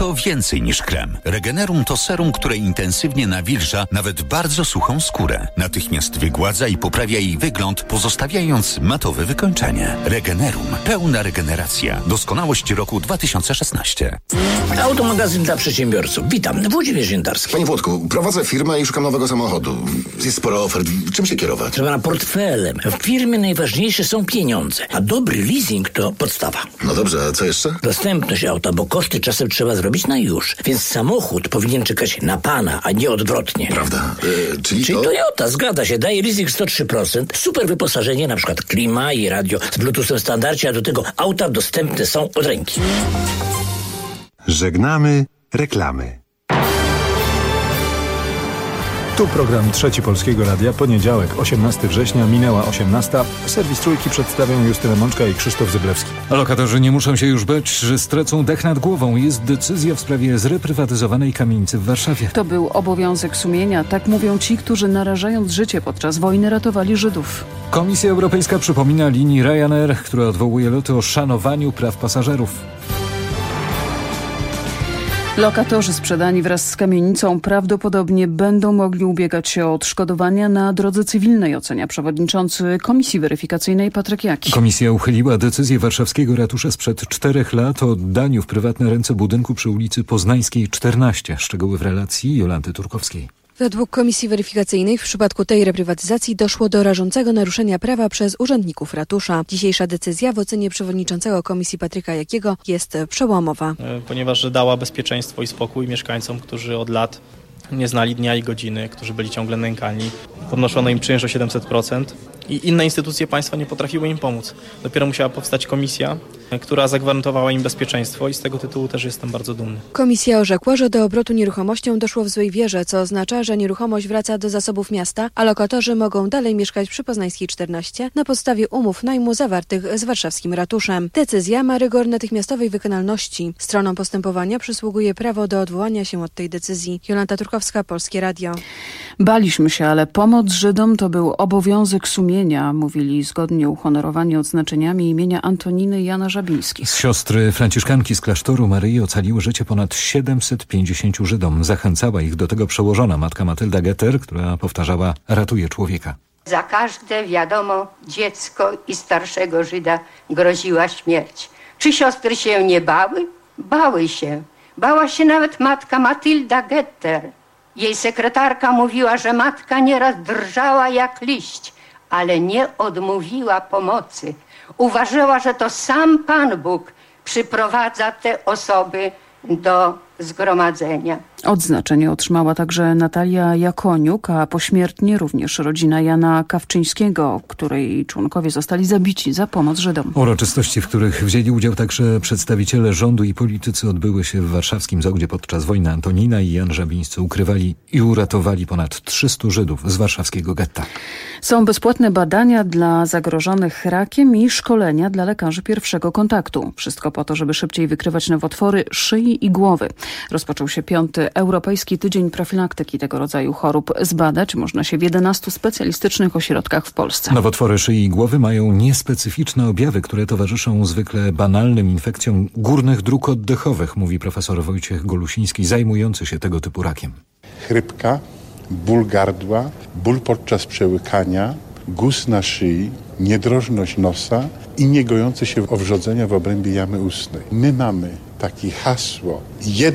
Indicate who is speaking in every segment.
Speaker 1: to więcej niż krem. Regenerum to serum, które intensywnie nawilża nawet bardzo suchą skórę. Natychmiast wygładza i poprawia jej wygląd, pozostawiając matowe wykończenie. Regenerum. Pełna regeneracja. Doskonałość roku 2016.
Speaker 2: Automagazyn dla przedsiębiorców. Witam, Włodzimierz Ziętarski.
Speaker 3: Panie Włodku, prowadzę firmę i szukam nowego samochodu. Jest sporo ofert. Czym się kierować?
Speaker 2: Trzeba na portfelem. W firmie najważniejsze są pieniądze, a dobry leasing to podstawa.
Speaker 3: No dobrze, a co jeszcze?
Speaker 2: Dostępność auta, bo koszty czasem trzeba zrobić na już. Więc samochód powinien czekać na pana, a nie odwrotnie.
Speaker 3: Prawda. Czyli
Speaker 2: Toyota, zgadza się, daje leasing 103%, super wyposażenie, na przykład klima i radio z Bluetoothem w standardzie, a do tego auta dostępne są od ręki.
Speaker 4: Żegnamy reklamy.
Speaker 5: Tu program Trzeci Polskiego Radia, poniedziałek, 18 września, minęła 18. Serwis Trójki przedstawią Justyna Mączka i Krzysztof Zyblewski.
Speaker 6: Lokatorzy nie muszą się już bać, że stracą dach nad głową. Jest decyzja w sprawie zreprywatyzowanej kamienicy w Warszawie.
Speaker 7: To był obowiązek sumienia, tak mówią ci, którzy narażając życie podczas wojny ratowali Żydów.
Speaker 6: Komisja Europejska przypomina linii Ryanair, która odwołuje loty o szanowaniu praw pasażerów.
Speaker 7: Lokatorzy sprzedani wraz z kamienicą prawdopodobnie będą mogli ubiegać się o odszkodowania na drodze cywilnej, ocenia przewodniczący Komisji Weryfikacyjnej Patryk Jaki.
Speaker 6: Komisja uchyliła decyzję warszawskiego ratusza sprzed 4 lat o oddaniu w prywatne ręce budynku przy ulicy Poznańskiej 14. Szczegóły w relacji Jolanty Turkowskiej.
Speaker 8: Według Komisji Weryfikacyjnej w przypadku tej reprywatyzacji doszło do rażącego naruszenia prawa przez urzędników ratusza. Dzisiejsza decyzja w ocenie przewodniczącego Komisji Patryka Jakiego jest przełomowa.
Speaker 9: Ponieważ dała bezpieczeństwo i spokój mieszkańcom, którzy od lat nie znali dnia i godziny, którzy byli ciągle nękani. Podnoszono im czynsz o 700% i inne instytucje państwa nie potrafiły im pomóc. Dopiero musiała powstać komisja, która zagwarantowała im bezpieczeństwo i z tego tytułu też jestem bardzo dumny.
Speaker 8: Komisja orzekła, że do obrotu nieruchomością doszło w złej wierze, co oznacza, że nieruchomość wraca do zasobów miasta, a lokatorzy mogą dalej mieszkać przy Poznańskiej 14 na podstawie umów najmu zawartych z warszawskim ratuszem. Decyzja ma rygor natychmiastowej wykonalności. Stronom postępowania przysługuje prawo do odwołania się od tej decyzji. Jolanta Turkowska, Polskie Radio.
Speaker 7: Baliśmy się, ale pomoc Żydom to był obowiązek sumienia, mówili zgodnie uhonorowani odznaczeniami imienia Antoniny i Jana Żabińskich.
Speaker 6: Siostry franciszkanki z klasztoru Maryi ocaliły życie ponad 750 Żydom. Zachęcała ich do tego przełożona matka Matylda Getter, która powtarzała: ratuje człowieka.
Speaker 10: Za każde, wiadomo, dziecko i starszego Żyda groziła śmierć. Czy siostry się nie bały? Bały się. Bała się nawet matka Matylda Getter. Jej sekretarka mówiła, że matka nieraz drżała jak liść, ale nie odmówiła pomocy. Uważała, że to sam Pan Bóg przyprowadza te osoby do zgromadzenia.
Speaker 7: Odznaczenie otrzymała także Natalia Jakoniuk, a pośmiertnie również rodzina Jana Kawczyńskiego, której członkowie zostali zabici za pomoc Żydom.
Speaker 6: Uroczystości, w których wzięli udział także przedstawiciele rządu i politycy, odbyły się w warszawskim Zołdzie podczas wojny. Antonina i Jan Żabińscy ukrywali i uratowali ponad 300 Żydów z warszawskiego getta.
Speaker 7: Są bezpłatne badania dla zagrożonych rakiem i szkolenia dla lekarzy pierwszego kontaktu. Wszystko po to, żeby szybciej wykrywać nowotwory szyi i głowy. Rozpoczął się 5. Europejski Tydzień Profilaktyki tego rodzaju chorób. Zbadać można się w 11 specjalistycznych ośrodkach w Polsce.
Speaker 6: Nowotwory szyi i głowy mają niespecyficzne objawy, które towarzyszą zwykle banalnym infekcjom górnych dróg oddechowych, mówi profesor Wojciech Golusiński, zajmujący się tego typu rakiem.
Speaker 11: Chrypka, ból gardła, ból podczas przełykania, guz na szyi, niedrożność nosa i niegojące się owrzodzenia w obrębie jamy ustnej. My mamy takie hasło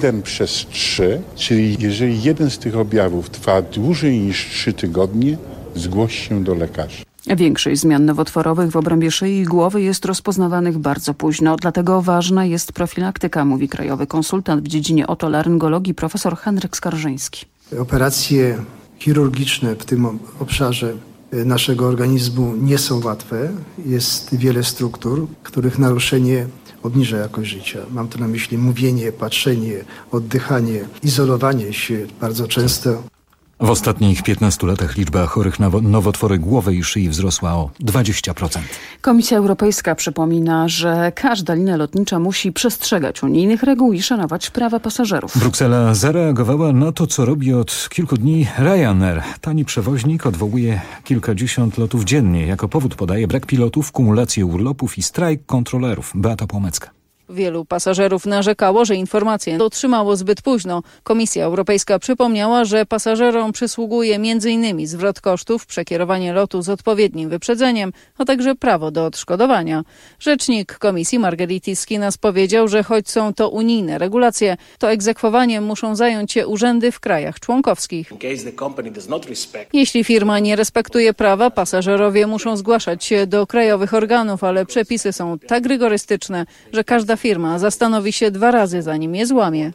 Speaker 11: 1/3, czyli jeżeli jeden z tych objawów trwa dłużej niż 3 tygodnie, zgłoś się do lekarza.
Speaker 7: Większość zmian nowotworowych w obrębie szyi i głowy jest rozpoznawanych bardzo późno, dlatego ważna jest profilaktyka, mówi krajowy konsultant w dziedzinie otolaryngologii profesor Henryk Skarżyński.
Speaker 12: Operacje chirurgiczne w tym obszarze naszego organizmu nie są łatwe. Jest wiele struktur, których naruszenie obniża jakość życia. Mam tu na myśli mówienie, patrzenie, oddychanie, izolowanie się bardzo często.
Speaker 6: W ostatnich 15 latach liczba chorych na nowotwory głowy i szyi wzrosła o 20%.
Speaker 7: Komisja Europejska przypomina, że każda linia lotnicza musi przestrzegać unijnych reguł i szanować prawa pasażerów.
Speaker 6: Bruksela zareagowała na to, co robi od kilku dni Ryanair. Tani przewoźnik odwołuje kilkadziesiąt lotów dziennie. Jako powód podaje brak pilotów, kumulację urlopów i strajk kontrolerów. Beata Płomecka.
Speaker 13: Wielu pasażerów narzekało, że informacje otrzymało zbyt późno. Komisja Europejska przypomniała, że pasażerom przysługuje m.in. zwrot kosztów, przekierowanie lotu z odpowiednim wyprzedzeniem, a także prawo do odszkodowania. Rzecznik Komisji Margaritis Skinas powiedział, że choć są to unijne regulacje, to egzekwowaniem muszą zająć się urzędy w krajach członkowskich. Jeśli firma nie respektuje prawa, pasażerowie muszą zgłaszać się do krajowych organów, ale przepisy są tak rygorystyczne, że każda firma zastanowi się 2 razy, zanim je złamie.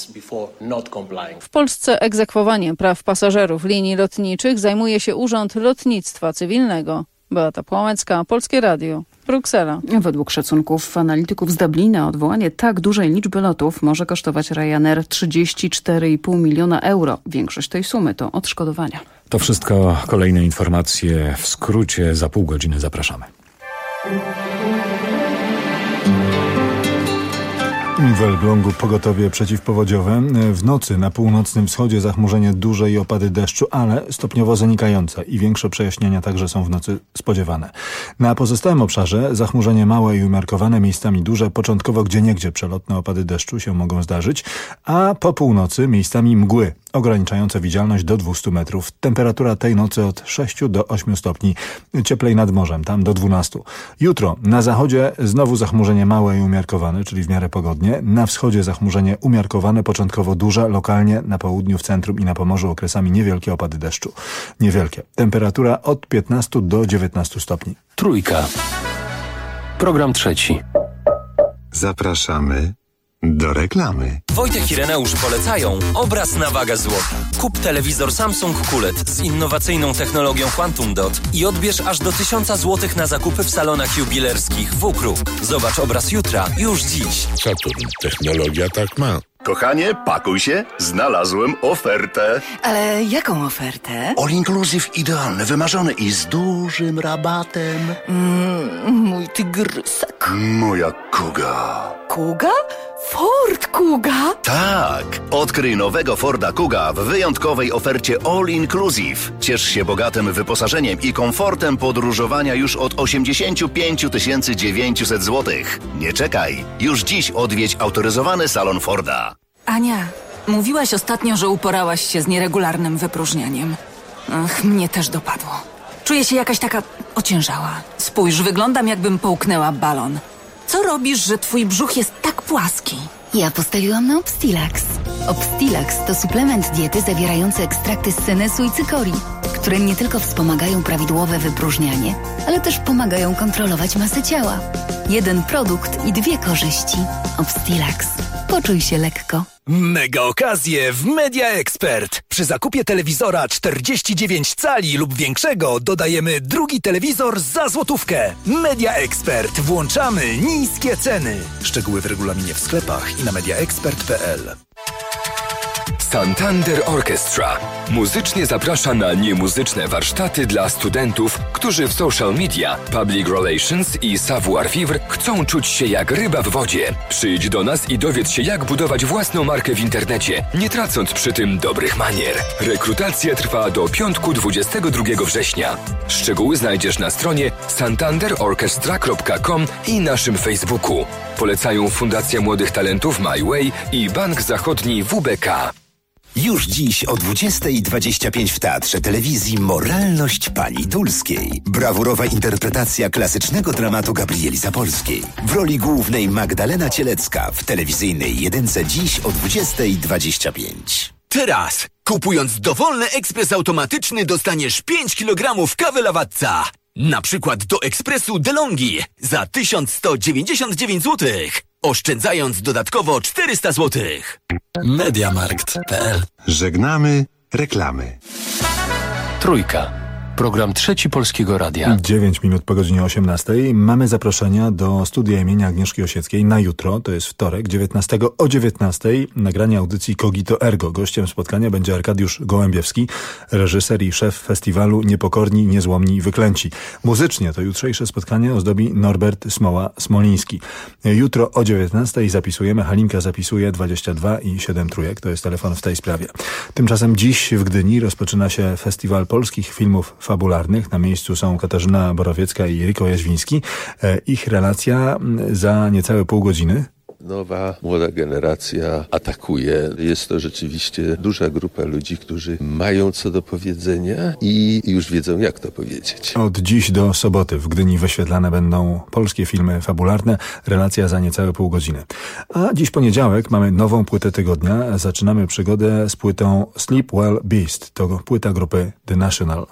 Speaker 13: W Polsce egzekwowaniem praw pasażerów linii lotniczych zajmuje się Urząd Lotnictwa Cywilnego. Beata Płomecka, Polskie Radio, Bruksela.
Speaker 7: Według szacunków analityków z Dublina odwołanie tak dużej liczby lotów może kosztować Ryanair 34,5 miliona euro. Większość tej sumy to odszkodowania.
Speaker 6: To wszystko, kolejne informacje w skrócie, za pół godziny zapraszamy.
Speaker 5: W Elblągu pogotowie przeciwpowodziowe. W nocy na północnym wschodzie zachmurzenie duże i opady deszczu, ale stopniowo zanikające i większe przejaśnienia także są w nocy spodziewane. Na pozostałym obszarze zachmurzenie małe i umiarkowane, miejscami duże, początkowo gdzieniegdzie przelotne opady deszczu się mogą zdarzyć, a po północy miejscami mgły ograniczające widzialność do 200 metrów. Temperatura tej nocy od 6 do 8 stopni. Cieplej nad morzem, tam do 12. Jutro na zachodzie znowu zachmurzenie małe i umiarkowane, czyli w miarę pogodnie. Na wschodzie zachmurzenie umiarkowane, początkowo duże, lokalnie na południu, w centrum i na Pomorzu okresami niewielkie opady deszczu. Niewielkie. Temperatura od 15 do 19 stopni.
Speaker 14: Trójka. Program trzeci.
Speaker 4: Zapraszamy do reklamy.
Speaker 15: Wojtek i Ireneusz polecają obraz na wagę złota. Kup telewizor Samsung QLED z innowacyjną technologią Quantum Dot i odbierz aż do 1000 zł na zakupy w salonach jubilerskich WKRU. Zobacz obraz jutra, już dziś.
Speaker 16: Saturn. Technologia tak ma.
Speaker 17: Kochanie, pakuj się, znalazłem ofertę.
Speaker 18: Ale jaką ofertę?
Speaker 17: All inclusive idealny, wymarzony i z dużym rabatem.
Speaker 18: Mój tygrysek.
Speaker 17: Moja Kuga.
Speaker 18: Kuga? Ford Kuga?
Speaker 17: Tak, odkryj nowego Forda Kuga w wyjątkowej ofercie All Inclusive. Ciesz się bogatym wyposażeniem i komfortem podróżowania już od 85 900 zł. Nie czekaj, już dziś odwiedź autoryzowany salon Forda.
Speaker 18: Ania, mówiłaś ostatnio, że uporałaś się z nieregularnym wypróżnianiem. Ach, mnie też dopadło. Czuję się jakaś taka ociężała. Spójrz, wyglądam jakbym połknęła balon. Co robisz, że twój brzuch jest tak płaski?
Speaker 19: Ja postawiłam na Obstilax. Obstilax to suplement diety zawierający ekstrakty z senesu i cykorii, które nie tylko wspomagają prawidłowe wypróżnianie, ale też pomagają kontrolować masę ciała. Jeden produkt i 2 korzyści. Obstilax. Poczuj się lekko.
Speaker 20: Mega okazje w Media Expert. Przy zakupie telewizora 49 cali lub większego dodajemy drugi telewizor za złotówkę. Media Expert. Włączamy niskie ceny. Szczegóły w regulaminie w sklepach i na mediaexpert.pl.
Speaker 21: Santander Orchestra muzycznie zaprasza na niemuzyczne warsztaty dla studentów, którzy w social media, public relations i savoir-vivre chcą czuć się jak ryba w wodzie. Przyjdź do nas i dowiedz się, jak budować własną markę w internecie, nie tracąc przy tym dobrych manier. Rekrutacja trwa do piątku 22 września. Szczegóły znajdziesz na stronie santanderorchestra.com i naszym Facebooku. Polecają Fundacja Młodych Talentów My Way i Bank Zachodni WBK.
Speaker 22: Już dziś o 20:25 w Teatrze Telewizji Moralność Pani Dulskiej. Brawurowa interpretacja klasycznego dramatu Gabrieli Zapolskiej. W roli głównej Magdalena Cielecka w telewizyjnej jedynce dziś o 20:25.
Speaker 23: Teraz, kupując dowolny ekspres automatyczny, dostaniesz 5 kg kawy Lawatca. Na przykład do ekspresu DeLonghi za 1199 zł. Oszczędzając dodatkowo 400 zł.
Speaker 14: Mediamarkt.pl.
Speaker 4: Żegnamy reklamy.
Speaker 14: Trójka. Program trzeci Polskiego Radia.
Speaker 5: 9 minut po godzinie 18. Mamy zaproszenia do studia imienia Agnieszki Osieckiej na jutro, to jest wtorek, 19 o 19. Nagranie audycji Cogito Ergo. Gościem spotkania będzie Arkadiusz Gołębiewski, reżyser i szef festiwalu Niepokorni, Niezłomni i Wyklęci. Muzycznie to jutrzejsze spotkanie ozdobi Norbert Smoła-Smoliński. Jutro o 19 zapisujemy, Halinka zapisuje 22 i 7 trójek, to jest telefon w tej sprawie. Tymczasem dziś w Gdyni rozpoczyna się Festiwal Polskich Filmów Fabularnych. Na miejscu są Katarzyna Borowiecka i Riko Jaźwiński. Ich relacja za niecałe pół godziny.
Speaker 1: Nowa, młoda generacja atakuje. Jest to rzeczywiście duża grupa ludzi, którzy mają co do powiedzenia i już wiedzą, jak to powiedzieć.
Speaker 5: Od dziś do soboty w Gdyni wyświetlane będą polskie filmy fabularne. Relacja za niecałe pół godziny. A dziś poniedziałek mamy nową płytę tygodnia. Zaczynamy przygodę z płytą Sleep Well Beast. To płyta grupy The National.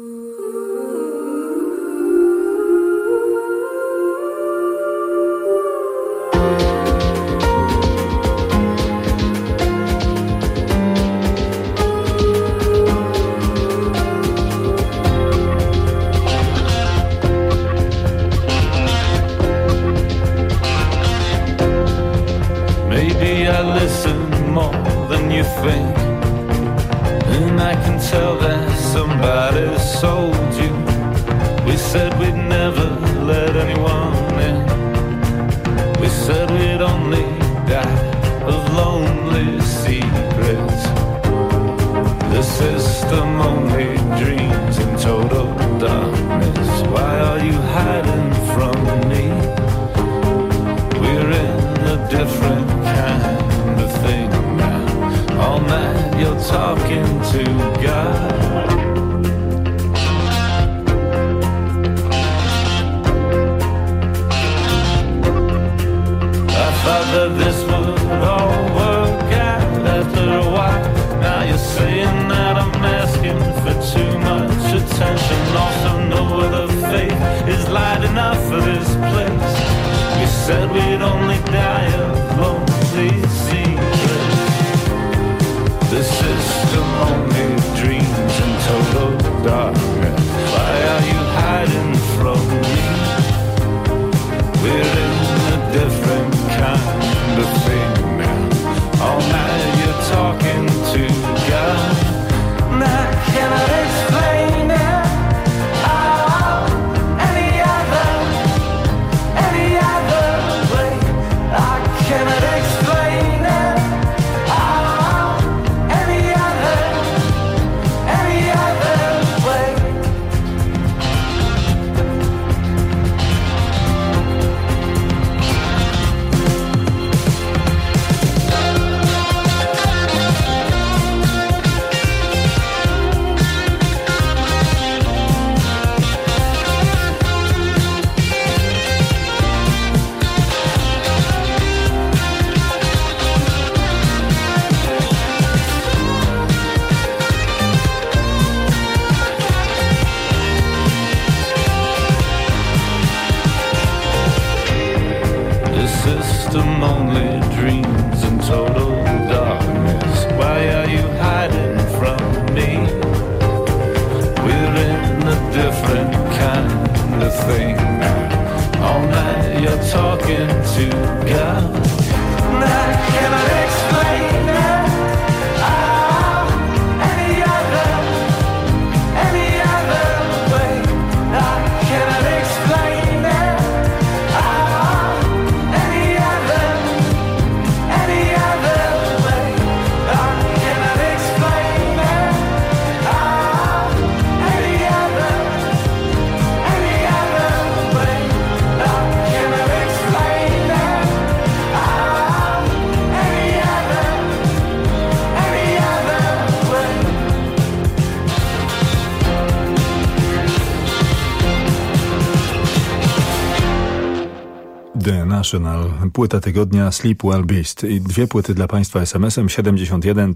Speaker 5: The National, płyta tygodnia Sleep Well Beast i dwie płyty dla Państwa SMS-em 71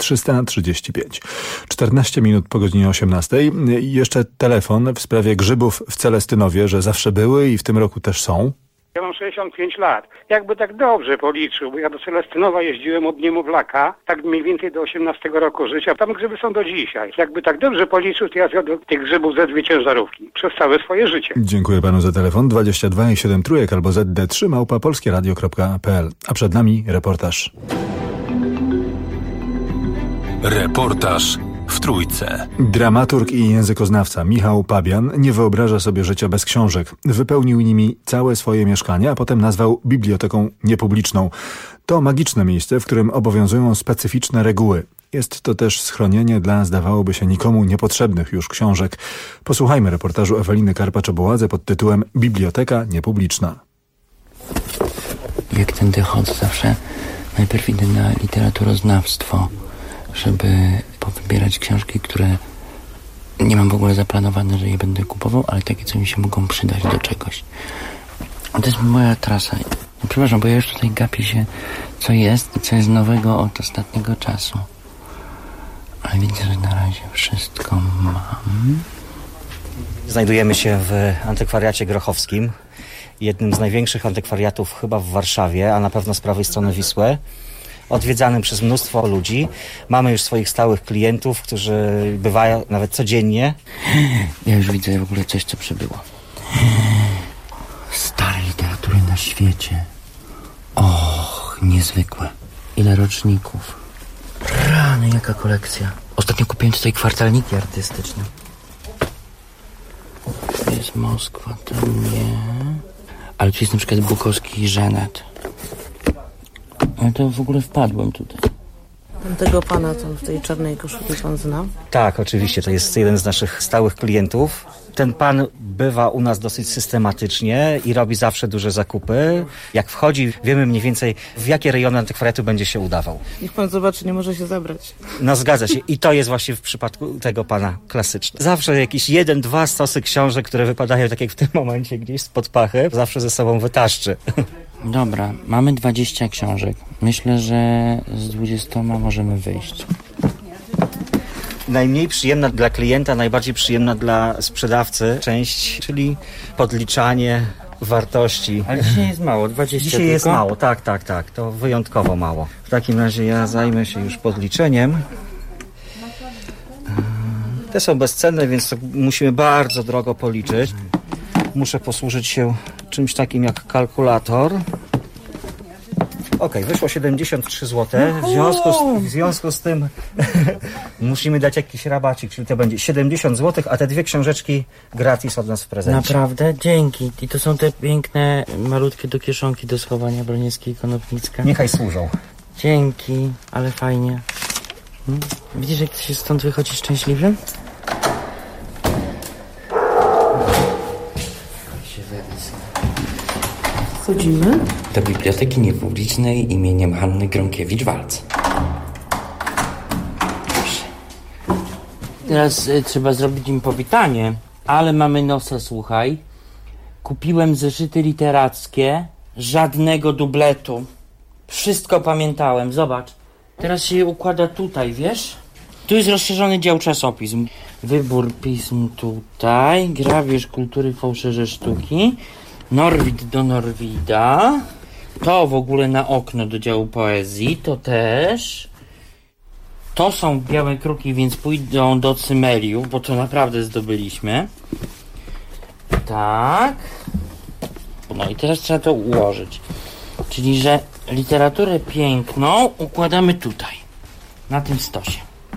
Speaker 5: 335. 14 minut po godzinie 18. I jeszcze telefon w sprawie grzybów w Celestynowie, że zawsze były i w tym roku też są.
Speaker 2: Ja mam 65 lat. Jakby tak dobrze policzył, bo ja do Celestynowa jeździłem od niemowlaka, tak mniej więcej do 18 roku życia. Tam grzyby są do dzisiaj. Jakby tak dobrze policzył, to ja zjadłem tych grzybów ze 2 ciężarówki przez całe swoje życie.
Speaker 5: Dziękuję panu za telefon. 22 i 7 trójek albo ZD3@polskieradio.pl. A przed nami reportaż.
Speaker 14: Reportaż w Trójce.
Speaker 5: Dramaturg i językoznawca Michał Pabian nie wyobraża sobie życia bez książek. Wypełnił nimi całe swoje mieszkanie, a potem nazwał biblioteką niepubliczną. To magiczne miejsce, w którym obowiązują specyficzne reguły. Jest to też schronienie dla, zdawałoby się, nikomu niepotrzebnych już książek. Posłuchajmy reportażu Eweliny Karpacz-Oboładze pod tytułem Biblioteka niepubliczna.
Speaker 3: jak tędy chodzę, zawsze najpierw idę na literaturoznawstwo, żeby powybierać książki, które nie mam w ogóle zaplanowane, że je będę kupował, ale takie, co mi się mogą przydać do czegoś. To jest moja trasa. Przepraszam, bo ja już tutaj gapię się, co jest i co jest nowego od ostatniego czasu. Ale widzę, że na razie wszystko mam.
Speaker 8: Znajdujemy się w antykwariacie grochowskim, jednym z największych antykwariatów chyba w Warszawie, a na pewno z prawej strony Wisły. Odwiedzanym przez mnóstwo ludzi. Mamy już swoich stałych klientów, którzy bywają nawet codziennie.
Speaker 3: Ja już widzę w ogóle coś, co przybyło. Stare literatury na świecie. Och, niezwykłe. Ile roczników. Rany, jaka kolekcja. Ostatnio kupiłem tutaj kwartalniki artystyczne. Tu jest Moskwa, to nie. Ale tu jest na przykład Bukowski i Żenet. Ja to w ogóle wpadłem tutaj.
Speaker 9: Tego pana, co w tej czarnej koszuli pan zna?
Speaker 8: Tak, oczywiście, to jest jeden z naszych stałych klientów. Ten pan bywa u nas dosyć systematycznie i robi zawsze duże zakupy. Jak wchodzi, wiemy mniej więcej, w jakie rejony antykwariatu będzie się udawał.
Speaker 9: Niech pan zobaczy, nie może się zabrać.
Speaker 8: No zgadza się. I to jest właśnie w przypadku tego pana klasyczne. Zawsze jakieś 1-2 stosy książek, które wypadają tak jak w tym momencie gdzieś spod pachy, zawsze ze sobą wytaszczy.
Speaker 3: Dobra, mamy 20 książek. Myślę, że z 20 możemy wyjść.
Speaker 8: Najmniej przyjemna dla klienta, najbardziej przyjemna dla sprzedawcy część, czyli podliczanie wartości.
Speaker 3: Ale dzisiaj jest mało, 20
Speaker 8: Dzisiaj
Speaker 3: tylko?
Speaker 8: jest mało, tak, to wyjątkowo mało. W takim razie ja zajmę się już podliczeniem. Te są bezcenne, więc musimy bardzo drogo policzyć. Muszę posłużyć się czymś takim jak kalkulator. Okej, wyszło 73 zł. W związku z tym musimy dać jakiś rabacik, czyli to będzie 70 zł, a te 2 książeczki gratis od nas w prezencie.
Speaker 3: Naprawdę? Dzięki. I to są te piękne, malutkie do kieszonki do schowania Broniewskiej i Konopnicka.
Speaker 8: Niechaj służą.
Speaker 3: Dzięki, ale fajnie. Widzisz, jak ty się stąd wychodzi szczęśliwym?
Speaker 9: Wchodzimy
Speaker 3: do Biblioteki Niepublicznej imieniem Hanny Gronkiewicz-Walc. Teraz trzeba zrobić im powitanie, ale mamy nosa, słuchaj. Kupiłem zeszyty literackie, żadnego dubletu. Wszystko pamiętałem, zobacz. Teraz się je układa tutaj, wiesz? Tu jest rozszerzony dział czasopism. Wybór pism tutaj, grabież kultury, fałszerze sztuki. Norwid do Norwida. To w ogóle na okno do działu poezji. To też. To są białe kruki, więc pójdą do Cymeliów, bo to naprawdę zdobyliśmy. Tak. No i teraz trzeba to ułożyć. Czyli, że literaturę piękną układamy tutaj. Na tym stosie.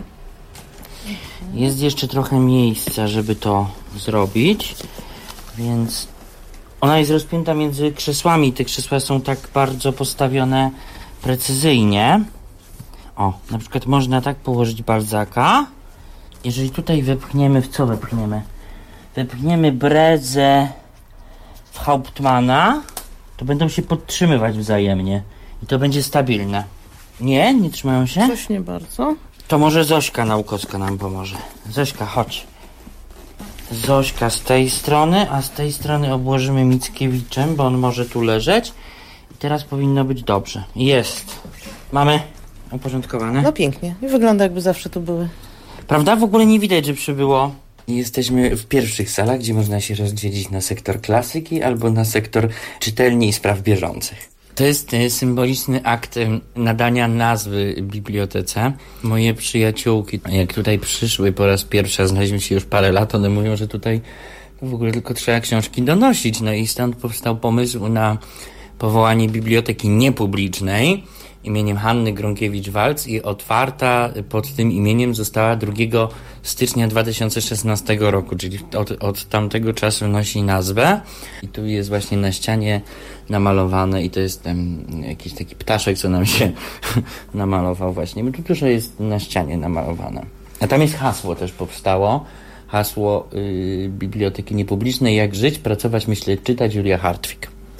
Speaker 3: Jest jeszcze trochę miejsca, żeby to zrobić. Więc ona jest rozpięta między krzesłami. Te krzesła są tak bardzo postawione precyzyjnie. O, na przykład można tak położyć Balzaka. Jeżeli tutaj wepchniemy, w co wepchniemy? Wepchniemy Brezę w Hauptmana, to będą się podtrzymywać wzajemnie. I to będzie stabilne. Nie? Nie trzymają się?
Speaker 9: Coś nie bardzo.
Speaker 3: To może Zośka Naukowska nam pomoże. Zośka, chodź. Zośka z tej strony, a z tej strony obłożymy Mickiewiczem, bo on może tu leżeć. I teraz powinno być dobrze. Jest. Mamy uporządkowane.
Speaker 9: No pięknie. I wygląda, jakby zawsze tu były.
Speaker 3: Prawda? W ogóle nie widać, że przybyło. Jesteśmy w pierwszych salach, gdzie można się rozdzielić na sektor klasyki albo na sektor czytelni i spraw bieżących. To jest symboliczny akt nadania nazwy bibliotece. Moje przyjaciółki, jak tutaj przyszły po raz pierwszy, znaleźliśmy się już parę lat, one mówią, że tutaj w ogóle tylko trzeba książki donosić. No i stąd powstał pomysł na powołanie biblioteki niepublicznej imieniem Hanny Gronkiewicz-Walc i otwarta pod tym imieniem została 2 stycznia 2016 roku, czyli od tamtego czasu nosi nazwę. I tu jest właśnie na ścianie namalowane i to jest jakiś taki ptaszek, co nam się namalował właśnie. Bo tu dużo jest na ścianie namalowane. A tam jest hasło też powstało. Hasło Biblioteki Niepublicznej: jak żyć, pracować, myśleć, czytać, Julia Hartwig.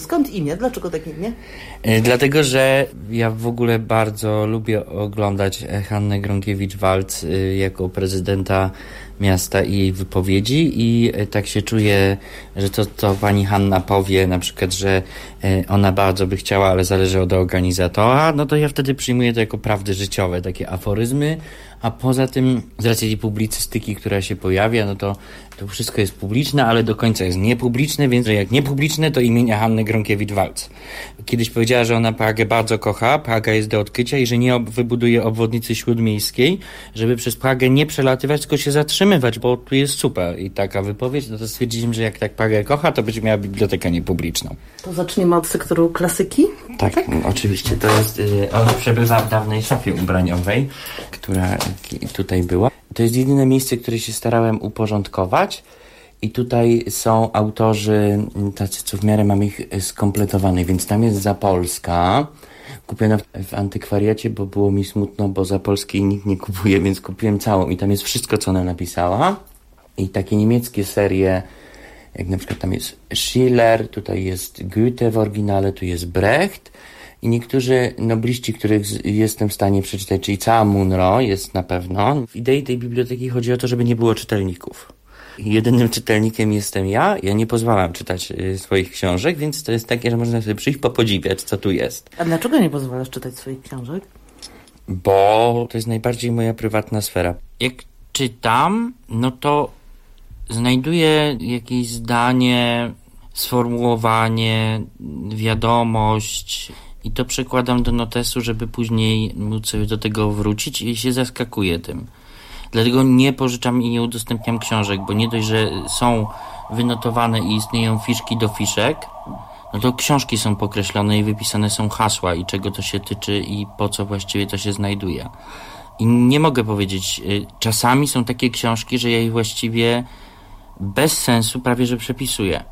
Speaker 9: Skąd imię? Dlaczego takie imię?
Speaker 3: Dlatego, że ja w ogóle bardzo lubię oglądać Hannę Gronkiewicz-Waltz jako prezydenta miasta i jej wypowiedzi i tak się czuję, że to pani Hanna powie, na przykład, że ona bardzo by chciała, ale zależy od organizatora, no to ja wtedy przyjmuję to jako prawdy życiowe, takie aforyzmy, a poza tym z racji tej publicystyki, która się pojawia, no to wszystko jest publiczne, ale do końca jest niepubliczne, więc jak niepubliczne, to imienia Hanny Gronkiewicz-Waltz. Kiedyś powiedziała, że ona Pragę bardzo kocha, Praga jest do odkrycia i że nie wybuduje obwodnicy śródmiejskiej, żeby przez Pragę nie przelatywać, tylko się zatrzymywać, bo tu jest super. I taka wypowiedź, no to stwierdziliśmy, że jak tak Pragę kocha, to będzie miała bibliotekę niepubliczną.
Speaker 9: To zaczniemy od sektoru klasyki?
Speaker 3: Tak, oczywiście. To jest, ona przebywa w dawnej szafie ubraniowej, która tutaj była. To jest jedyne miejsce, które się starałem uporządkować i tutaj są autorzy tacy, co w miarę mam ich skompletowanych, więc tam jest Zapolska, kupiona w antykwariacie, bo było mi smutno, bo Zapolskiej nikt nie kupuje, więc kupiłem całą i tam jest wszystko, co ona napisała. I takie niemieckie serie, jak na przykład tam jest Schiller, tutaj jest Goethe w oryginale, tu jest Brecht i niektórzy nobliści, których jestem w stanie przeczytać, czyli cała Munro jest na pewno. W idei tej biblioteki chodzi o to, żeby nie było czytelników. Jedynym czytelnikiem jestem ja nie pozwalam czytać swoich książek, więc to jest takie, że można sobie przyjść popodziwiać, co tu jest.
Speaker 9: A dlaczego nie pozwalasz czytać swoich książek?
Speaker 3: Bo to jest najbardziej moja prywatna sfera. Jak czytam, no to znajduję jakieś zdanie, sformułowanie, wiadomość i to przekładam do notesu, żeby później móc sobie do tego wrócić i się zaskakuję tym. Dlatego nie pożyczam i nie udostępniam książek, bo nie dość, że są wynotowane i istnieją fiszki do fiszek, no to książki są pokreślone i wypisane są hasła i czego to się tyczy i po co właściwie to się znajduje. I nie mogę powiedzieć, czasami są takie książki, że ja ich właściwie bez sensu prawie że przepisuję.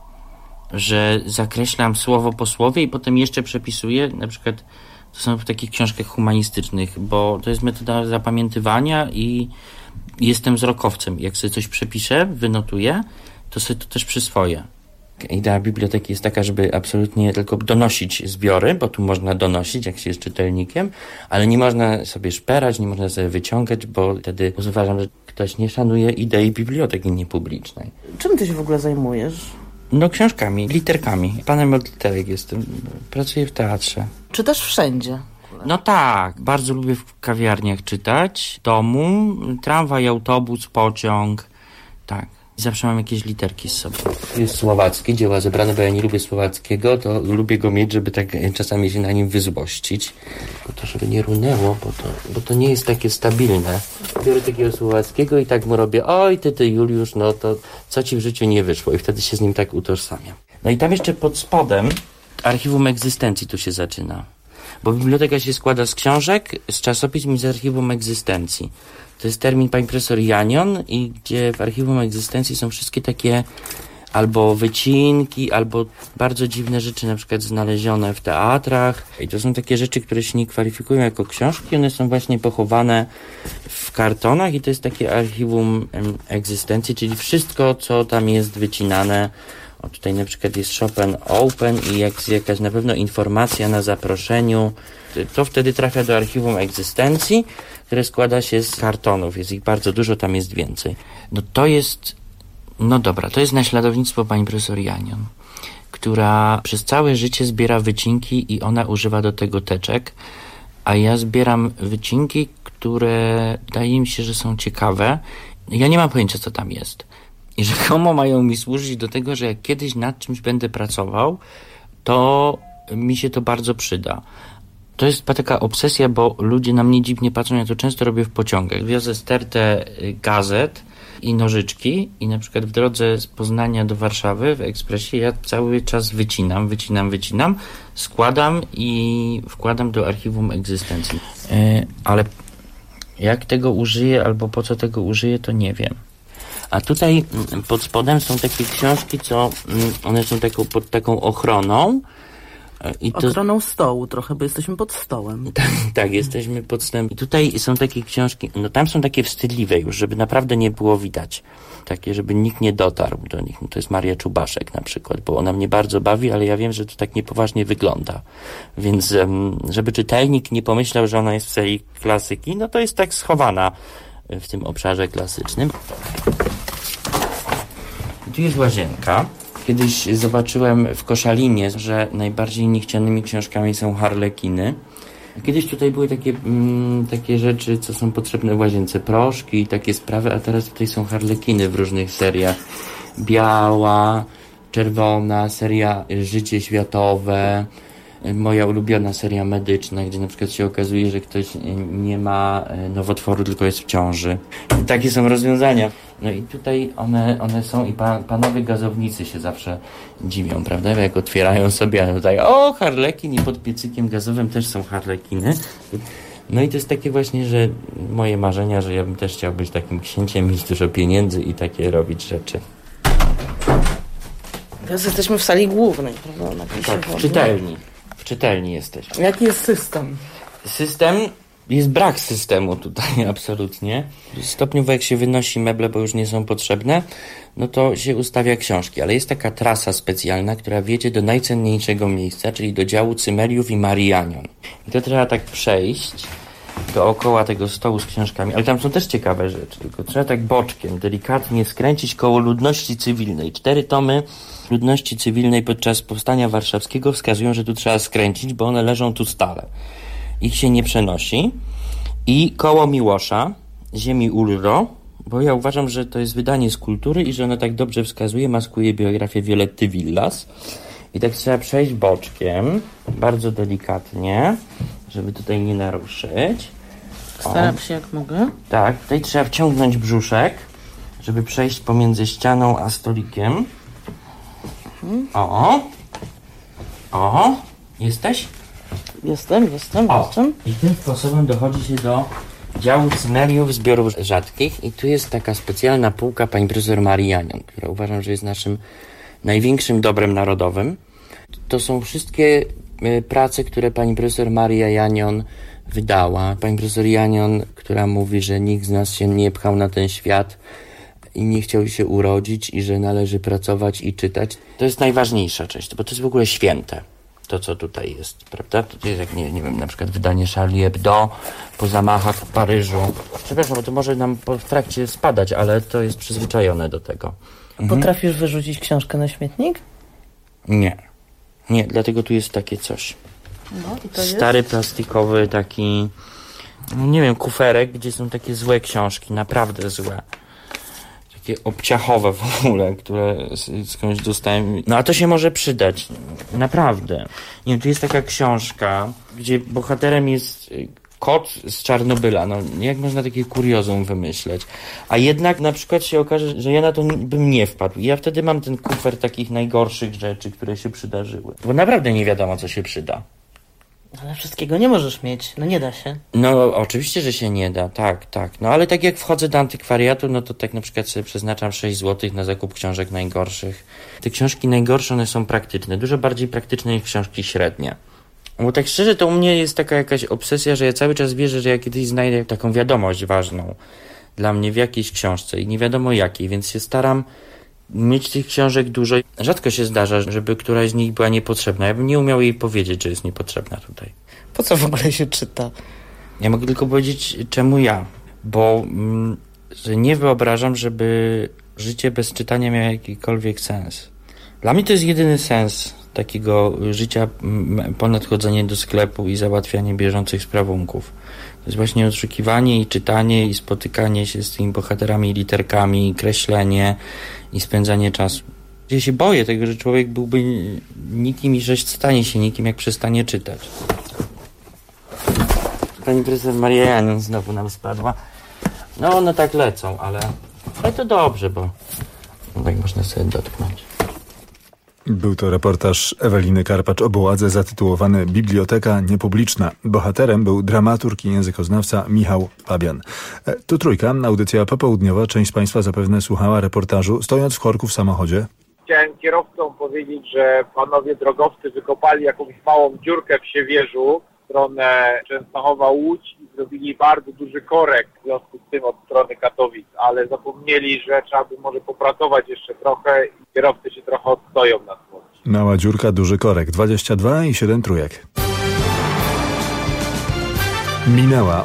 Speaker 3: Że zakreślam słowo po słowie i potem jeszcze przepisuję, na przykład to są w takich książkach humanistycznych, bo to jest metoda zapamiętywania i jestem wzrokowcem. Jak sobie coś przepiszę, wynotuję, to sobie to też przyswoję. Idea biblioteki jest taka, żeby absolutnie tylko donosić zbiory, bo tu można donosić, jak się jest czytelnikiem, ale nie można sobie szperać, nie można sobie wyciągać, bo wtedy uważam, że ktoś nie szanuje idei biblioteki niepublicznej.
Speaker 9: Czym ty się w ogóle zajmujesz?
Speaker 3: No książkami, literkami. Panem od literek jestem. Pracuję w teatrze.
Speaker 9: Czytasz wszędzie?
Speaker 3: No tak. Bardzo lubię w kawiarniach czytać. W domu, tramwaj, autobus, pociąg. Tak. Zawsze mam jakieś literki z sobą. Jest słowackie, dzieła zebrane, bo ja nie lubię słowackiego, to lubię go mieć, żeby tak czasami się na nim wyzłościć. Po to, żeby nie runęło, bo to nie jest takie stabilne. Biorę takiego słowackiego i tak mu robię, oj ty Juliusz, no to co ci w życiu nie wyszło? I wtedy się z nim tak utożsamiam. No i tam jeszcze pod spodem archiwum egzystencji tu się zaczyna. Bo biblioteka się składa z książek, z czasopism i z archiwum egzystencji. To jest termin pani profesor Janion i gdzie w archiwum egzystencji są wszystkie takie albo wycinki, albo bardzo dziwne rzeczy, na przykład znalezione w teatrach. I to są takie rzeczy, które się nie kwalifikują jako książki, one są właśnie pochowane w kartonach i to jest takie archiwum egzystencji, czyli wszystko, co tam jest wycinane. O, tutaj na przykład jest Chopin Open i jak jest jakaś na pewno informacja na zaproszeniu, to wtedy trafia do archiwum egzystencji, które składa się z kartonów. Jest ich bardzo dużo, tam jest więcej. No to jest, no dobra, to jest naśladownictwo pani profesor Janion, która przez całe życie zbiera wycinki i ona używa do tego teczek, a ja zbieram wycinki, które wydaje mi się, że są ciekawe. Ja nie mam pojęcia, co tam jest. I rzekomo mają mi służyć do tego, że jak kiedyś nad czymś będę pracował, to mi się to bardzo przyda. To jest taka obsesja, bo ludzie na mnie dziwnie patrzą, ja to często robię w pociągach. Wiozę stertę gazet i nożyczki i na przykład w drodze z Poznania do Warszawy w ekspresie ja cały czas wycinam, składam i wkładam do archiwum egzystencji. Ale jak tego użyję albo po co tego użyję, to nie wiem. A tutaj pod spodem są takie książki, co one są pod taką ochroną,
Speaker 9: Ochroną stołu trochę, bo jesteśmy pod stołem.
Speaker 3: Tak, jesteśmy pod stołem. I tutaj są takie książki, tam są takie wstydliwe już, żeby naprawdę nie było widać. Takie, żeby nikt nie dotarł do nich. To jest Maria Czubaszek na przykład, bo ona mnie bardzo bawi, ale ja wiem, że to tak niepoważnie wygląda. Więc żeby czytelnik nie pomyślał, że ona jest w serii klasyki, to jest tak schowana w tym obszarze klasycznym. Tu jest łazienka. Kiedyś zobaczyłem w Koszalinie, że najbardziej niechcianymi książkami są harlekiny. Kiedyś tutaj były takie rzeczy, co są potrzebne w łazience, proszki i takie sprawy, a teraz tutaj są harlekiny w różnych seriach. Biała, czerwona, seria Życie światowe, moja ulubiona seria medyczna, gdzie na przykład się okazuje, że ktoś nie ma nowotworu, tylko jest w ciąży. I takie są rozwiązania. I tutaj one są i panowie gazownicy się zawsze dziwią, prawda? Jak otwierają sobie, a tutaj harlekin i pod piecykiem gazowym też są harlekiny. I to jest takie właśnie, że moje marzenia, że ja bym też chciał być takim księciem, mieć dużo pieniędzy i takie robić rzeczy.
Speaker 9: Teraz jesteśmy w sali głównej, prawda?
Speaker 3: Tak, w czytelni. W czytelni jesteśmy.
Speaker 9: Jaki jest system?
Speaker 3: System? Jest brak systemu tutaj, absolutnie. Stopniowo jak się wynosi meble, bo już nie są potrzebne, to się ustawia książki. Ale jest taka trasa specjalna, która wiedzie do najcenniejszego miejsca, czyli do działu Cymeliów i Marianion. I to trzeba tak przejść dookoła tego stołu z książkami. Ale tam są też ciekawe rzeczy. Tylko trzeba tak boczkiem, delikatnie skręcić koło ludności cywilnej. 4 tomy ludności cywilnej podczas powstania warszawskiego wskazują, że tu trzeba skręcić, bo one leżą tu stale. Ich się nie przenosi. I koło Miłosza, Ziemi Ulro, bo ja uważam, że to jest wydanie z kultury i że ono tak dobrze wskazuje, maskuje biografię Violetty Villas. I tak trzeba przejść boczkiem, bardzo delikatnie, żeby tutaj nie naruszyć.
Speaker 9: Staram się jak mogę.
Speaker 3: Tak, tutaj trzeba wciągnąć brzuszek, żeby przejść pomiędzy ścianą a stolikiem. Jesteś?
Speaker 9: Jestem.
Speaker 3: I tym sposobem dochodzi się do działu Cymeliów zbiorów rzadkich i tu jest taka specjalna półka pani profesor Marianion, która uważam, że jest naszym największym dobrem narodowym. To są wszystkie prace, które pani profesor Maria Janion wydała. Pani profesor Janion, która mówi, że nikt z nas się nie pchał na ten świat i nie chciał się urodzić i że należy pracować i czytać. To jest najważniejsza część, bo to jest w ogóle święte. To, co tutaj jest, prawda? To jest jak, nie wiem, na przykład wydanie Charlie Hebdo po zamachach w Paryżu. Przepraszam, bo to może nam w trakcie spadać, ale to jest przyzwyczajone do tego.
Speaker 9: Potrafisz wyrzucić książkę na śmietnik?
Speaker 3: Nie, dlatego tu jest takie coś.
Speaker 9: I to
Speaker 3: stary,
Speaker 9: jest?
Speaker 3: plastikowy taki, nie wiem, kuferek, gdzie są takie złe książki, naprawdę złe. Takie obciachowe w ogóle, które skądś dostałem. A to się może przydać. Naprawdę. Nie wiem, tu jest taka książka, gdzie bohaterem jest kot z Czarnobyla. Jak można takie kuriozum wymyśleć? A jednak na przykład się okaże, że ja na to bym nie wpadł. I ja wtedy mam ten kufer takich najgorszych rzeczy, które się przydarzyły. Bo naprawdę nie wiadomo, co się przyda.
Speaker 9: Ale wszystkiego nie możesz mieć. Nie da się.
Speaker 3: Oczywiście, że się nie da. Tak. Ale tak jak wchodzę do antykwariatu, to tak na przykład sobie przeznaczam 6 zł na zakup książek najgorszych. Te książki najgorsze, one są praktyczne. Dużo bardziej praktyczne niż książki średnie. Bo tak szczerze, to u mnie jest taka jakaś obsesja, że ja cały czas wierzę, że ja kiedyś znajdę taką wiadomość ważną dla mnie w jakiejś książce i nie wiadomo jakiej, więc się staram mieć tych książek dużo. Rzadko się zdarza, żeby któraś z nich była niepotrzebna. Ja bym nie umiał jej powiedzieć, że jest niepotrzebna tutaj.
Speaker 9: Po co w ogóle się czyta?
Speaker 3: Ja mogę tylko powiedzieć, czemu ja. Bo że nie wyobrażam, żeby życie bez czytania miało jakikolwiek sens. Dla mnie to jest jedyny sens takiego życia ponad chodzenie do sklepu i załatwianie bieżących sprawunków. To jest właśnie odszukiwanie i czytanie i spotykanie się z tymi bohaterami i literkami, i kreślenie i spędzanie czasu. Ja się boję tego, że człowiek byłby nikim i że stanie się nikim, jak przestanie czytać. Pani profesor Maria Janion znowu nam spadła. One tak lecą, ale to dobrze, bo tak można sobie dotknąć.
Speaker 5: Był to reportaż Eweliny Karpacz-Obuładze zatytułowany Biblioteka niepubliczna. Bohaterem był dramaturg i językoznawca Michał Pabian. Tu Trójka, audycja popołudniowa. Część z Państwa zapewne słuchała reportażu stojąc w korku w samochodzie.
Speaker 10: chciałem kierowcom powiedzieć, że panowie drogowcy wykopali jakąś małą dziurkę w Siewierzu w stronę Częstochowa-Łódź i zrobili bardzo duży korek w związku z tym od strony Katowic, ale zapomnieli, że trzeba by może popracować jeszcze trochę i kierowcy się trochę odstoją na słońcu.
Speaker 5: Mała dziurka, duży korek. 22 i 7 trójek. Mija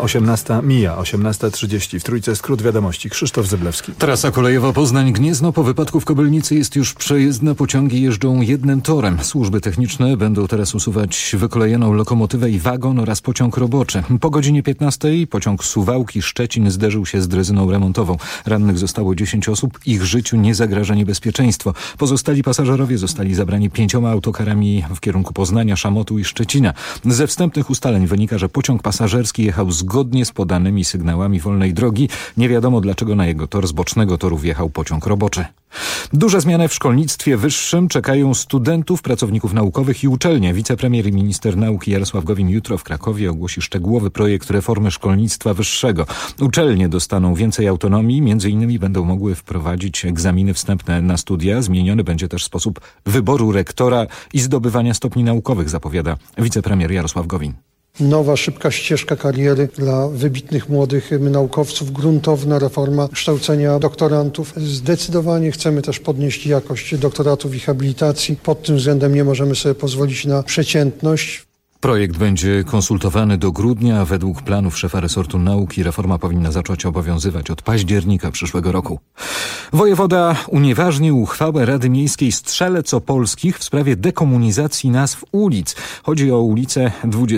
Speaker 5: 18:30. W Trójce skrót wiadomości. Krzysztof Zyblewski.
Speaker 6: Trasa kolejowa Poznań-Gniezno po wypadku w Kobylnicy jest już przejezdna. Pociągi jeżdżą jednym torem. Służby techniczne będą teraz usuwać wykolejoną lokomotywę i wagon oraz pociąg roboczy. Po godzinie 15 pociąg Suwałki-Szczecin zderzył się z drezyną remontową. Rannych zostało 10 osób. Ich życiu nie zagraża niebezpieczeństwo. Pozostali pasażerowie zostali zabrani 5 autokarami w kierunku Poznania, Szamotu i Szczecina. Ze wstępnych ustaleń wynika, że pociąg pasażerski jechał zgodnie z podanymi sygnałami wolnej drogi. Nie wiadomo, dlaczego na jego tor z bocznego toru wjechał pociąg roboczy. Duże zmiany w szkolnictwie wyższym czekają studentów, pracowników naukowych i uczelnie. Wicepremier i minister nauki Jarosław Gowin jutro w Krakowie ogłosi szczegółowy projekt reformy szkolnictwa wyższego. Uczelnie dostaną więcej autonomii, m.in. będą mogły wprowadzić egzaminy wstępne na studia. Zmieniony będzie też sposób wyboru rektora i zdobywania stopni naukowych, zapowiada wicepremier Jarosław Gowin.
Speaker 11: Nowa, szybka ścieżka kariery dla wybitnych młodych naukowców, gruntowna reforma kształcenia doktorantów. Zdecydowanie chcemy też podnieść jakość doktoratów i habilitacji. Pod tym względem nie możemy sobie pozwolić na przeciętność.
Speaker 6: Projekt będzie konsultowany do grudnia. Według planów szefa resortu nauki reforma powinna zacząć obowiązywać od października przyszłego roku. Wojewoda unieważnił uchwałę Rady Miejskiej Strzelec Opolskich w sprawie dekomunizacji nazw ulic. Chodzi o ulicę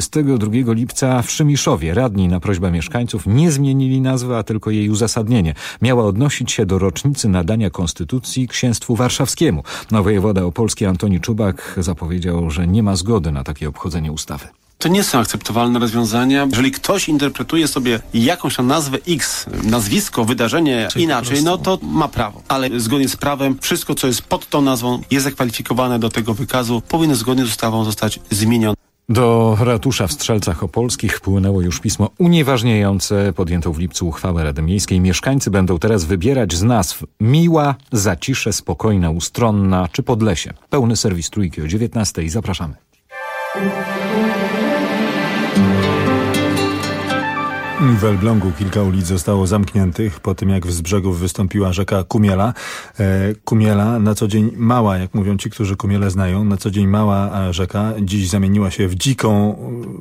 Speaker 6: 22 lipca w Szymiszowie. Radni na prośbę mieszkańców nie zmienili nazwy, a tylko jej uzasadnienie. Miała odnosić się do rocznicy nadania konstytucji Księstwu Warszawskiemu. Wojewoda opolski Antoni Czubak zapowiedział, że nie ma zgody na takie obchodzenie ustawy.
Speaker 12: To nie są akceptowalne rozwiązania. Jeżeli ktoś interpretuje sobie jakąś tam nazwę X, nazwisko, wydarzenie inaczej, no to ma prawo. Ale zgodnie z prawem wszystko, co jest pod tą nazwą, jest zakwalifikowane do tego wykazu, powinno zgodnie z ustawą zostać zmienione.
Speaker 6: Do ratusza w Strzelcach Opolskich wpłynęło już pismo unieważniające podjętą w lipcu uchwałę Rady Miejskiej. Mieszkańcy będą teraz wybierać z nazw Miła, Zacisze, Spokojna, Ustronna czy Podlesie. Pełny serwis Trójki o 19:00. Zapraszamy.
Speaker 5: W Elblągu kilka ulic zostało zamkniętych po tym, jak z brzegów wystąpiła rzeka Kumiela. Kumiela, na co dzień mała, jak mówią ci, którzy Kumielę znają, na co dzień mała rzeka, dziś zamieniła się w dziką,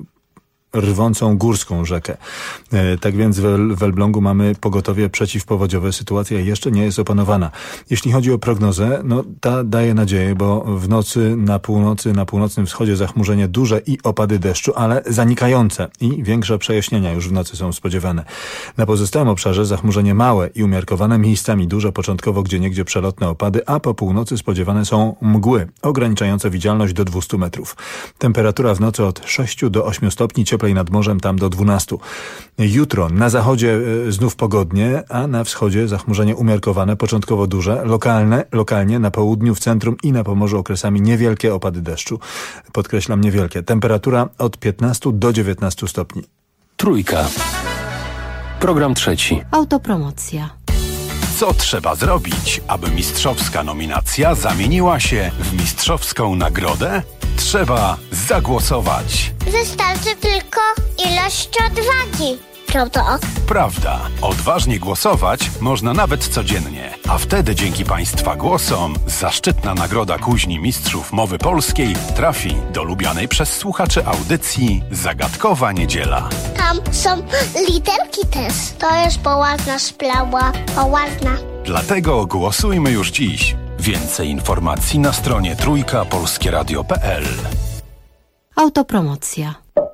Speaker 5: rwącą górską rzekę. Tak więc w Elblągu mamy pogotowie przeciwpowodziowe. Sytuacja jeszcze nie jest opanowana. Jeśli chodzi o prognozę, no ta daje nadzieję, bo w nocy na północy, na północnym wschodzie zachmurzenie duże i opady deszczu, ale zanikające i większe przejaśnienia już w nocy są spodziewane. Na pozostałym obszarze zachmurzenie małe i umiarkowane, miejscami duże, początkowo gdzieniegdzie przelotne opady, a po północy spodziewane są mgły ograniczające widzialność do 200 metrów. Temperatura w nocy od 6 do 8 stopni, cieplej nad morzem tam do 12. Jutro na zachodzie znów pogodnie, a na wschodzie zachmurzenie umiarkowane, początkowo duże, lokalnie na południu, w centrum i na Pomorzu okresami niewielkie opady deszczu. Podkreślam, niewielkie. Temperatura od 15 do 19 stopni.
Speaker 14: Trójka. Program trzeci.
Speaker 24: Autopromocja.
Speaker 25: Co trzeba zrobić, aby mistrzowska nominacja zamieniła się w mistrzowską nagrodę? Trzeba zagłosować.
Speaker 26: Wystarczy tylko ilość odwagi. Co to?
Speaker 25: Prawda. Odważnie głosować można nawet codziennie. A wtedy dzięki Państwa głosom zaszczytna nagroda Kuźni Mistrzów Mowy Polskiej trafi do lubianej przez słuchaczy audycji Zagadkowa Niedziela.
Speaker 26: Tam są literki też. To jest poważna sprawa. Poważna.
Speaker 25: Dlatego głosujmy już dziś. Więcej informacji na stronie trójkapolskieradio.pl.
Speaker 24: Autopromocja.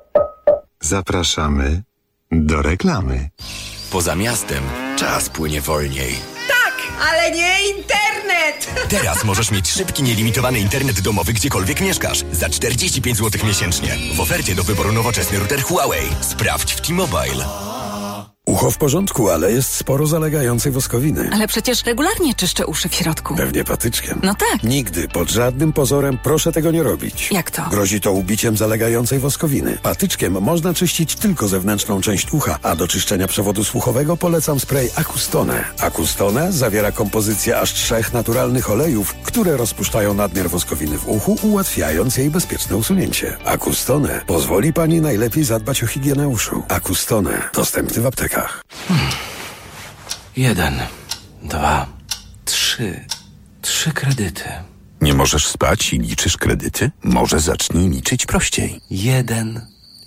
Speaker 4: Zapraszamy do reklamy.
Speaker 22: Poza miastem czas płynie wolniej.
Speaker 27: Tak, ale nie internet!
Speaker 22: Teraz możesz mieć szybki, nielimitowany internet domowy gdziekolwiek mieszkasz. Za 45 zł miesięcznie. W ofercie do wyboru nowoczesny router Huawei. Sprawdź w T-Mobile.
Speaker 7: Ucho w porządku, ale jest sporo zalegającej woskowiny.
Speaker 13: Ale przecież regularnie czyszczę uszy w środku.
Speaker 7: Pewnie patyczkiem.
Speaker 13: No tak.
Speaker 7: Nigdy, pod żadnym pozorem proszę tego nie robić.
Speaker 13: Jak to?
Speaker 7: Grozi to ubiciem zalegającej woskowiny. Patyczkiem można czyścić tylko zewnętrzną część ucha, a do czyszczenia przewodu słuchowego polecam spray Acustone. Acustone zawiera kompozycję aż 3 naturalnych olejów, które rozpuszczają nadmiar woskowiny w uchu, ułatwiając jej bezpieczne usunięcie. Acustone pozwoli pani najlepiej zadbać o higienę uszu. Acustone. Dostępny w aptekach.
Speaker 14: 1, 2, 3. 3 kredyty.
Speaker 4: Nie możesz spać i liczysz kredyty? Może zacznij liczyć prościej.
Speaker 14: 1.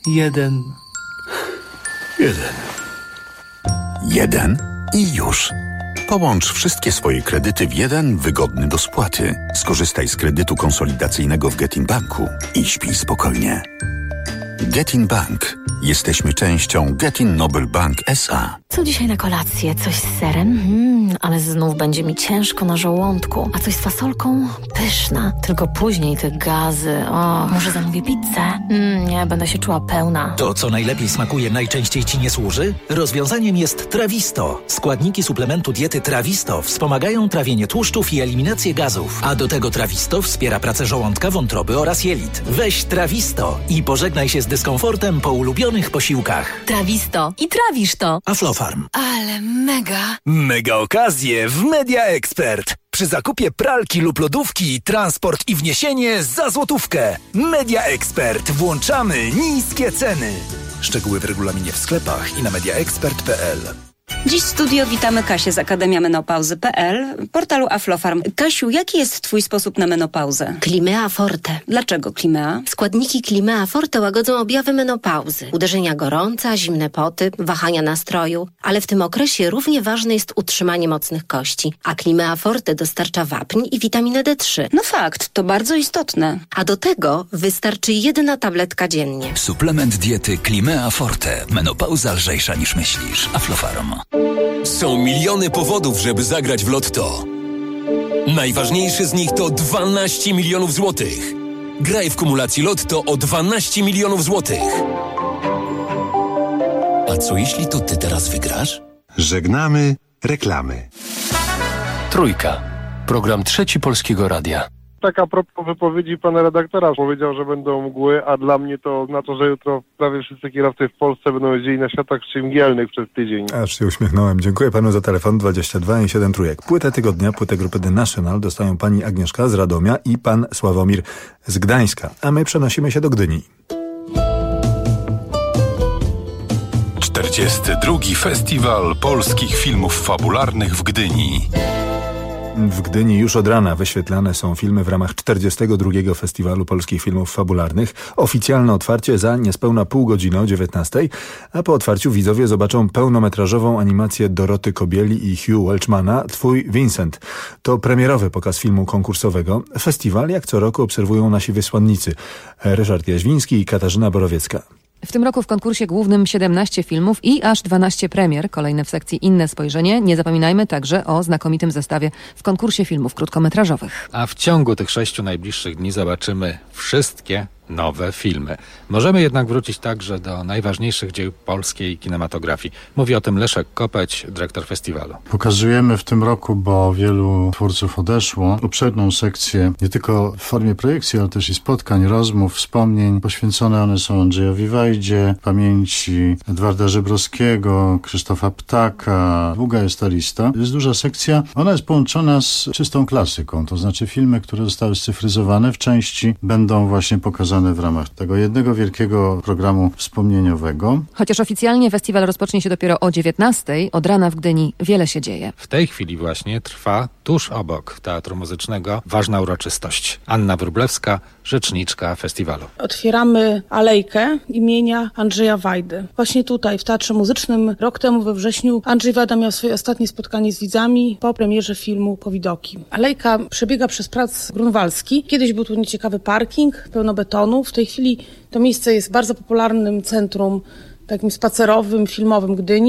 Speaker 4: 1 i już. Połącz wszystkie swoje kredyty w jeden wygodny do spłaty. Skorzystaj z kredytu konsolidacyjnego w Getin Banku i śpij spokojnie. Getin Bank. Jesteśmy częścią Getin Nobel Bank S.A.
Speaker 15: Co dzisiaj na kolację? Coś z serem? Ale znów będzie mi ciężko na żołądku. A coś z fasolką? Pyszna. Tylko później te gazy. O, może zamówię pizzę? Nie, będę się czuła pełna.
Speaker 20: To, co najlepiej smakuje, najczęściej ci nie służy? Rozwiązaniem jest Trawisto. Składniki suplementu diety Trawisto wspomagają trawienie tłuszczów i eliminację gazów. A do tego Trawisto wspiera pracę żołądka, wątroby oraz jelit. Weź Trawisto i pożegnaj się z dyskomfortem po ulubionych posiłkach.
Speaker 15: Trawisto i trawisz to.
Speaker 20: Aflofarm.
Speaker 15: Ale mega.
Speaker 20: Mega okazje w Media Expert. Przy zakupie pralki lub lodówki transport i wniesienie za złotówkę. Media Expert. Włączamy niskie ceny. Szczegóły w regulaminie w sklepach i na mediaexpert.pl.
Speaker 16: Dziś w studio witamy Kasię z Akademia Menopauzy.pl, portalu Aflofarm. Kasiu, jaki jest twój sposób na menopauzę?
Speaker 17: Climea Forte.
Speaker 16: Dlaczego Climea?
Speaker 17: Składniki Climea Forte łagodzą objawy menopauzy. Uderzenia gorąca, zimne poty, wahania nastroju. Ale w tym okresie równie ważne jest utrzymanie mocnych kości. A Climea Forte dostarcza wapń i witaminę D3.
Speaker 16: No fakt, to bardzo istotne.
Speaker 17: A do tego wystarczy 1 tabletka dziennie.
Speaker 18: Suplement diety Climea Forte. Menopauza lżejsza niż myślisz. Aflofarm.
Speaker 24: Są miliony powodów, żeby zagrać w Lotto. Najważniejszy z nich to 12 milionów złotych. Graj w kumulacji Lotto o 12 milionów złotych.
Speaker 28: A co jeśli to ty teraz wygrasz?
Speaker 4: Żegnamy reklamy.
Speaker 14: Trójka. Program Trzeci Polskiego Radia.
Speaker 29: Tak a propos wypowiedzi pana redaktora, powiedział, że będą mgły, a dla mnie to oznacza, że jutro prawie wszyscy kierowcy w Polsce będą jeździli na światach mgielnych przez tydzień.
Speaker 5: Aż się uśmiechnąłem. Dziękuję panu za telefon 22 i 7 trójek. Płytę tygodnia, płytę grupy The National dostają pani Agnieszka z Radomia i pan Sławomir z Gdańska. A my przenosimy się do Gdyni.
Speaker 25: 42. Festiwal Polskich Filmów Fabularnych w Gdyni.
Speaker 5: W Gdyni już od rana wyświetlane są filmy w ramach 42. Festiwalu Polskich Filmów Fabularnych. Oficjalne otwarcie za niespełna pół godziny o 19:00, a po otwarciu widzowie zobaczą pełnometrażową animację Doroty Kobieli i Hugh Welchmana Twój Vincent. To premierowy pokaz filmu konkursowego. Festiwal jak co roku obserwują nasi wysłannicy Ryszard Jaźwiński i Katarzyna Borowiecka.
Speaker 30: W tym roku w konkursie głównym 17 filmów i aż 12 premier, kolejne w sekcji Inne spojrzenie. Nie zapominajmy także o znakomitym zestawie w konkursie filmów krótkometrażowych.
Speaker 31: A w ciągu tych 6 najbliższych dni zobaczymy wszystkie nowe filmy. Możemy jednak wrócić także do najważniejszych dzieł polskiej kinematografii. Mówi o tym Leszek Kopeć, dyrektor festiwalu.
Speaker 32: Pokazujemy w tym roku, bo wielu twórców odeszło, obszerną sekcję nie tylko w formie projekcji, ale też i spotkań, rozmów, wspomnień. Poświęcone one są Andrzejowi Wajdzie, pamięci Edwarda Żebrowskiego, Krzysztofa Ptaka. Długa jest ta lista. Jest duża sekcja. Ona jest połączona z czystą klasyką, to znaczy filmy, które zostały scyfryzowane w części będą właśnie pokazane w ramach tego jednego wielkiego programu wspomnieniowego.
Speaker 30: Chociaż oficjalnie festiwal rozpocznie się dopiero o 19:00, od rana w Gdyni wiele się dzieje.
Speaker 31: W tej chwili właśnie trwa tuż obok Teatru Muzycznego ważna uroczystość. Anna Wróblewska, rzeczniczka festiwalu.
Speaker 33: Otwieramy alejkę imienia Andrzeja Wajdy. Właśnie tutaj, w Teatrze Muzycznym, rok temu we wrześniu Andrzej Wajda miał swoje ostatnie spotkanie z widzami po premierze filmu Powidoki. Alejka przebiega przez plac Grunwaldzki. Kiedyś był tu nieciekawy parking, pełno betonu. W tej chwili to miejsce jest bardzo popularnym centrum takim spacerowym, filmowym Gdyni.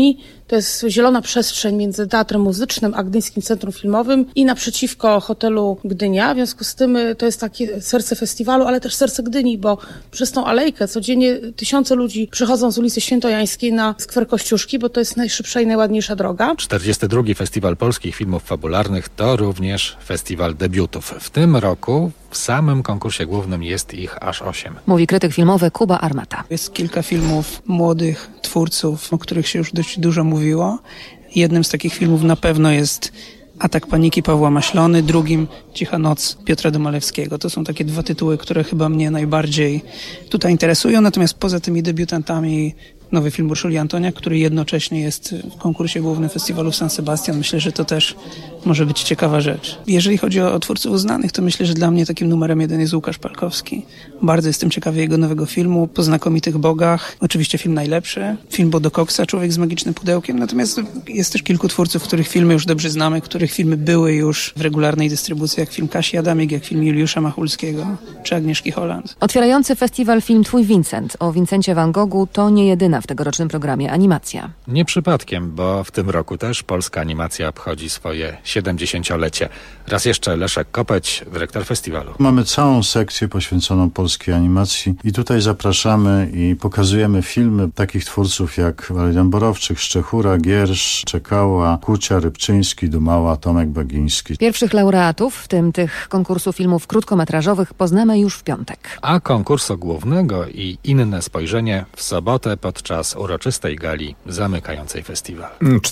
Speaker 33: To jest zielona przestrzeń między Teatrem Muzycznym a Gdyńskim Centrum Filmowym i naprzeciwko hotelu Gdynia. W związku z tym to jest takie serce festiwalu, ale też serce Gdyni, bo przez tą alejkę codziennie tysiące ludzi przychodzą z ulicy Świętojańskiej na skwer Kościuszki, bo to jest najszybsza i najładniejsza droga.
Speaker 31: 42. Festiwal Polskich Filmów Fabularnych to również festiwal debiutów. W tym roku w samym konkursie głównym jest ich aż 8.
Speaker 30: Mówi krytyk filmowy Kuba Armata.
Speaker 1: Jest kilka filmów młodych twórców, o których się już dość dużo mówiło. Jednym z takich filmów na pewno jest Atak paniki Pawła Maślony, drugim Cicha noc Piotra Domalewskiego. To są takie dwa tytuły, które chyba mnie najbardziej tutaj interesują. Natomiast poza tymi debiutantami nowy film Urszuli Antoniak, który jednocześnie jest w konkursie głównym festiwalu w San Sebastian. Myślę, że to też może być ciekawa rzecz. Jeżeli chodzi o twórców uznanych, to myślę, że dla mnie takim numerem 1 jest Łukasz Palkowski. Bardzo jestem ciekawy jego nowego filmu, Po znakomitych bogach. Oczywiście film najlepszy. Film Bodo Coxa, Człowiek z magicznym pudełkiem. Natomiast jest też kilku twórców, których filmy już dobrze znamy, których filmy były już w regularnej dystrybucji, jak film Kasi Adamik, jak film Juliusza Machulskiego czy Agnieszki Holland.
Speaker 30: Otwierający festiwal film Twój Vincent o Vincencie van Goghu to nie jedyna w tegorocznym programie animacja.
Speaker 31: Nie przypadkiem, bo w tym roku też polska animacja obchodzi swoje 70-lecie. Raz jeszcze Leszek Kopeć, dyrektor festiwalu.
Speaker 32: Mamy całą sekcję poświęconą polskiej animacji i tutaj zapraszamy i pokazujemy filmy takich twórców jak Walerian Borowczyk, Szczechura, Giersz, Czekała, Kucia, Rybczyński, Dumała, Tomek Bagiński.
Speaker 30: Pierwszych laureatów, w tym tych konkursu filmów krótkometrażowych, poznamy już w piątek.
Speaker 31: A konkursu głównego i inne spojrzenie w sobotę podczas uroczystej gali zamykającej festiwal.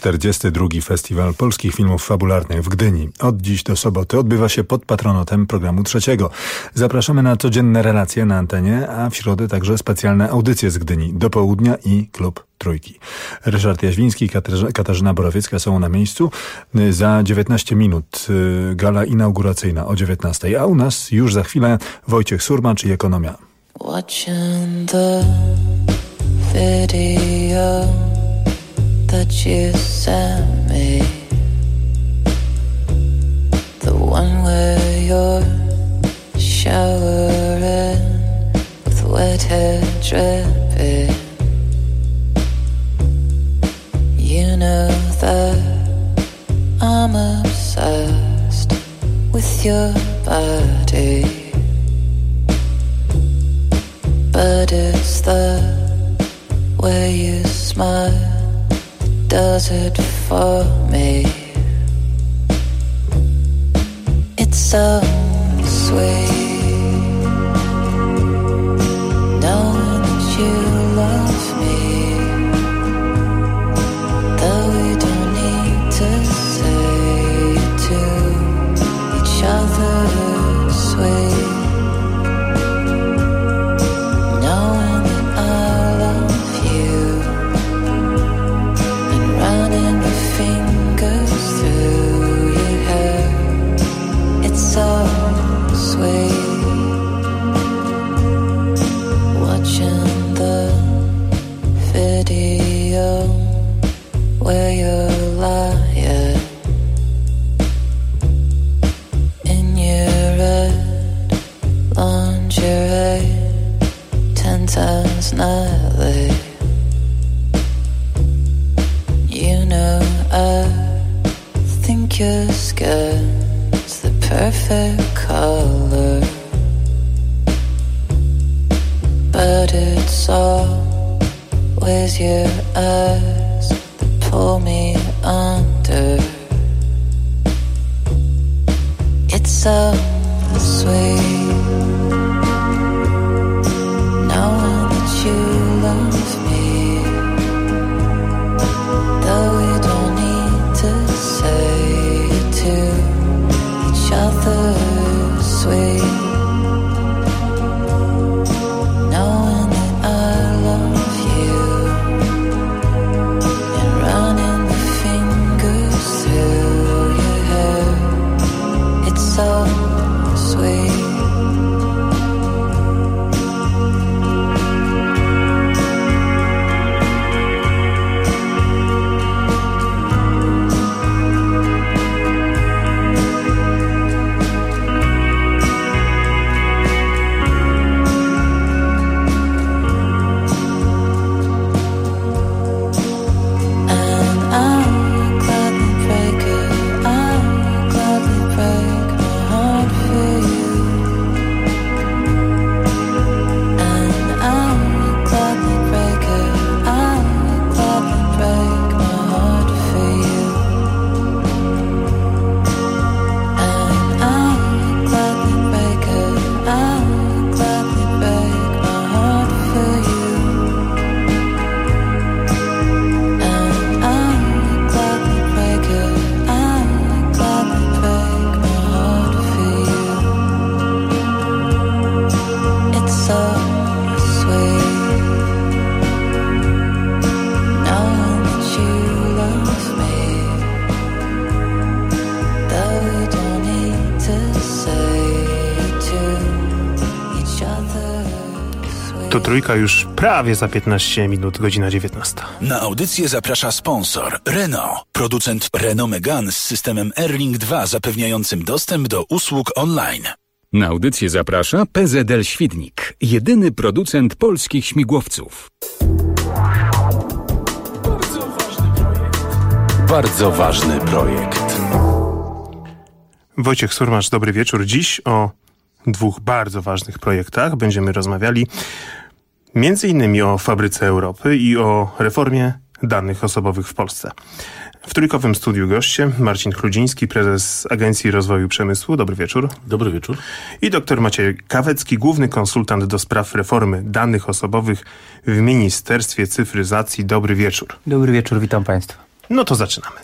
Speaker 5: 42. Festiwal Polskich Filmów Fabularnych w Gdyni. Od dziś do soboty odbywa się pod patronatem programu Trzeciego. Zapraszamy na codzienne relacje na antenie, a w środę także specjalne audycje z Gdyni do południa i Klub Trójki. Ryszard Jaźwiński i Katarzyna Borowiecka są na miejscu. Za 19 minut gala inauguracyjna o 19, a u nas już za chwilę Wojciech Surmacz i Ekonomia.
Speaker 2: Watching the video that you sent me, the one where you're showering with wet hair dripping. You know that I'm obsessed with your body, but it's the way you smile that does it for me. It's so sweet knowing that you love me, though we don't need to say it to each other. Sweet knowing that I love you and running your fingers through your hair. It's so sweet watching the video where you're lying in your red lingerie, 10 times nightly. You know I think your skin's the perfect color, but it's always your eyes that pull me under. It's so sweet knowing that you love me, though we don't need to say it to each other. Sweet knowing that I love you and running the
Speaker 3: Tu Trójka już prawie za 15 minut, godzina 19.
Speaker 18: Na audycję zaprasza sponsor Renault, producent Renault Megane z systemem Airlink 2 zapewniającym dostęp do usług online.
Speaker 6: Na audycję zaprasza PZL Świdnik, jedyny producent polskich śmigłowców.
Speaker 25: Bardzo ważny projekt.
Speaker 3: Wojciech Surmacz, dobry wieczór. Dziś o dwóch bardzo ważnych projektach będziemy rozmawiali. Między innymi o Fabryce Europy i o reformie danych osobowych w Polsce. W trójkowym studiu goście Marcin Chludziński, prezes Agencji Rozwoju Przemysłu. Dobry wieczór.
Speaker 8: Dobry wieczór.
Speaker 3: I dr Maciej Kawecki, główny konsultant do spraw reformy danych osobowych w Ministerstwie Cyfryzacji. Dobry wieczór.
Speaker 8: Dobry wieczór, witam Państwa.
Speaker 3: No to zaczynamy.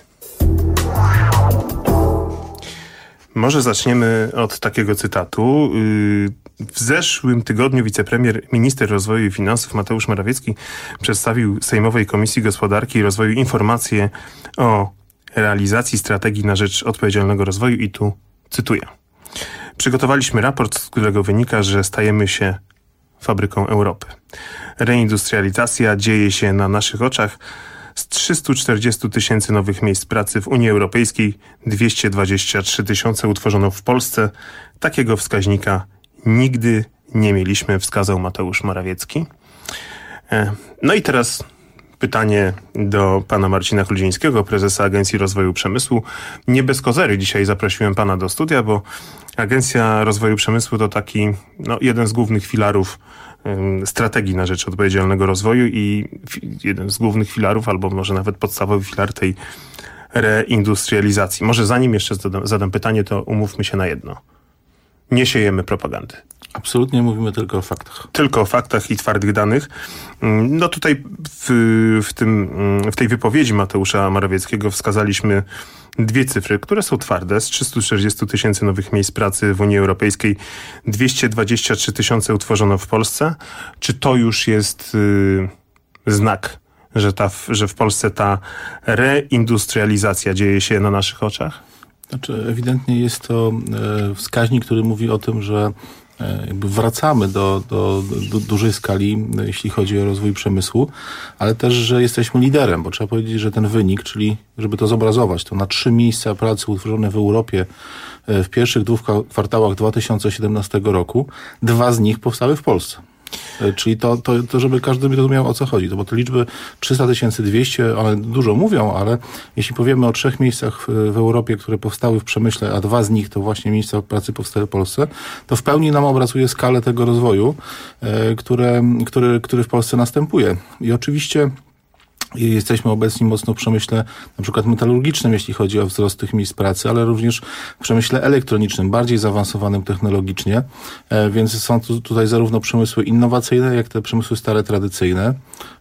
Speaker 3: Może zaczniemy od takiego cytatu. W zeszłym tygodniu minister rozwoju i finansów Mateusz Morawiecki przedstawił Sejmowej Komisji Gospodarki i Rozwoju informację o realizacji strategii na rzecz odpowiedzialnego rozwoju i tu cytuję. Przygotowaliśmy raport, z którego wynika, że stajemy się fabryką Europy. Reindustrializacja dzieje się na naszych oczach. Z 340 tysięcy nowych miejsc pracy w Unii Europejskiej 223 tysiące utworzono w Polsce. Takiego wskaźnika nigdy nie mieliśmy, wskazał Mateusz Morawiecki. No i teraz pytanie do pana Marcina Chludzińskiego, prezesa Agencji Rozwoju Przemysłu. Nie bez kozery dzisiaj zaprosiłem pana do studia, bo Agencja Rozwoju Przemysłu to taki jeden z głównych filarów strategii na rzecz odpowiedzialnego rozwoju i jeden z głównych filarów, albo może nawet podstawowy filar tej reindustrializacji. Może zanim jeszcze zadam pytanie, to umówmy się na jedno. Nie siejemy propagandy.
Speaker 8: Absolutnie mówimy tylko o faktach.
Speaker 3: Tylko o faktach i twardych danych. No tutaj w tej wypowiedzi Mateusza Morawieckiego wskazaliśmy dwie cyfry, które są twarde. Z 340 tysięcy nowych miejsc pracy w Unii Europejskiej 223 tysiące utworzono w Polsce. Czy to już jest znak, że w Polsce ta reindustrializacja dzieje się na naszych oczach?
Speaker 8: Znaczy, ewidentnie jest to wskaźnik, który mówi o tym, że jakby wracamy do dużej skali, jeśli chodzi o rozwój przemysłu, ale też, że jesteśmy liderem, bo trzeba powiedzieć, że ten wynik, czyli żeby to zobrazować, to na 3 miejsca pracy utworzone w Europie w pierwszych 2 kwartałach 2017 roku, 2 z nich powstały w Polsce. Czyli to, żeby każdy rozumiał, o co chodzi. Bo te liczby 300 200, one dużo mówią, ale jeśli powiemy o 3 miejscach w Europie, które powstały w przemyśle, a 2 z nich to właśnie miejsca pracy powstały w Polsce, to w pełni nam obrazuje skalę tego rozwoju, który w Polsce następuje. I oczywiście jesteśmy obecni mocno w przemyśle na przykład metalurgicznym, jeśli chodzi o wzrost tych miejsc pracy, ale również w przemyśle elektronicznym, bardziej zaawansowanym technologicznie, więc są tutaj zarówno przemysły innowacyjne, jak te przemysły stare, tradycyjne.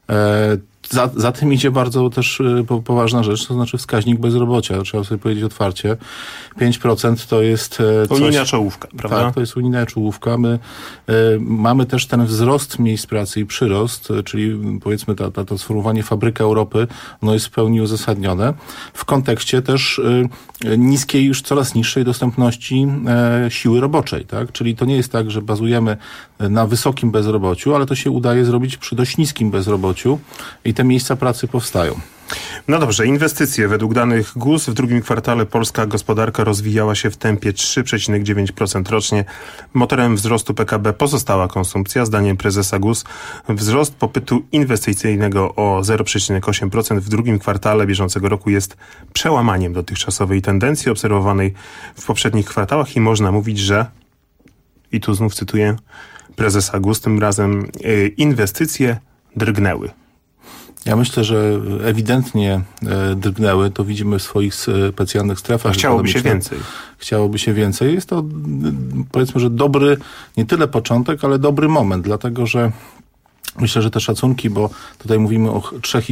Speaker 8: Za tym idzie bardzo też poważna rzecz, to znaczy wskaźnik bezrobocia. Trzeba sobie powiedzieć otwarcie. 5% to jest coś...
Speaker 3: Unijna czołówka, prawda?
Speaker 8: Tak, to jest unijna czołówka. My mamy też ten wzrost miejsc pracy i przyrost, czyli powiedzmy to sformułowanie Fabryka Europy, ono jest w pełni uzasadnione. W kontekście też niskiej, już coraz niższej dostępności siły roboczej, tak? Czyli to nie jest tak, że bazujemy na wysokim bezrobociu, ale to się udaje zrobić przy dość niskim bezrobociu i te miejsca pracy powstają.
Speaker 3: No dobrze, inwestycje. Według danych GUS w drugim kwartale polska gospodarka rozwijała się w tempie 3,9% rocznie. Motorem wzrostu PKB pozostała konsumpcja. Zdaniem prezesa GUS wzrost popytu inwestycyjnego o 0,8% w drugim kwartale bieżącego roku jest przełamaniem dotychczasowej tendencji obserwowanej w poprzednich kwartałach i można mówić, że, i tu znów cytuję prezesa GUS, tym razem inwestycje drgnęły.
Speaker 8: Ja myślę, że ewidentnie drgnęły, to widzimy w swoich specjalnych strefach.
Speaker 3: Chciałoby się więcej.
Speaker 8: Chciałoby się więcej. Jest to, powiedzmy, że dobry, nie tyle początek, ale dobry moment, dlatego że Myślę, że te szacunki, bo tutaj mówimy o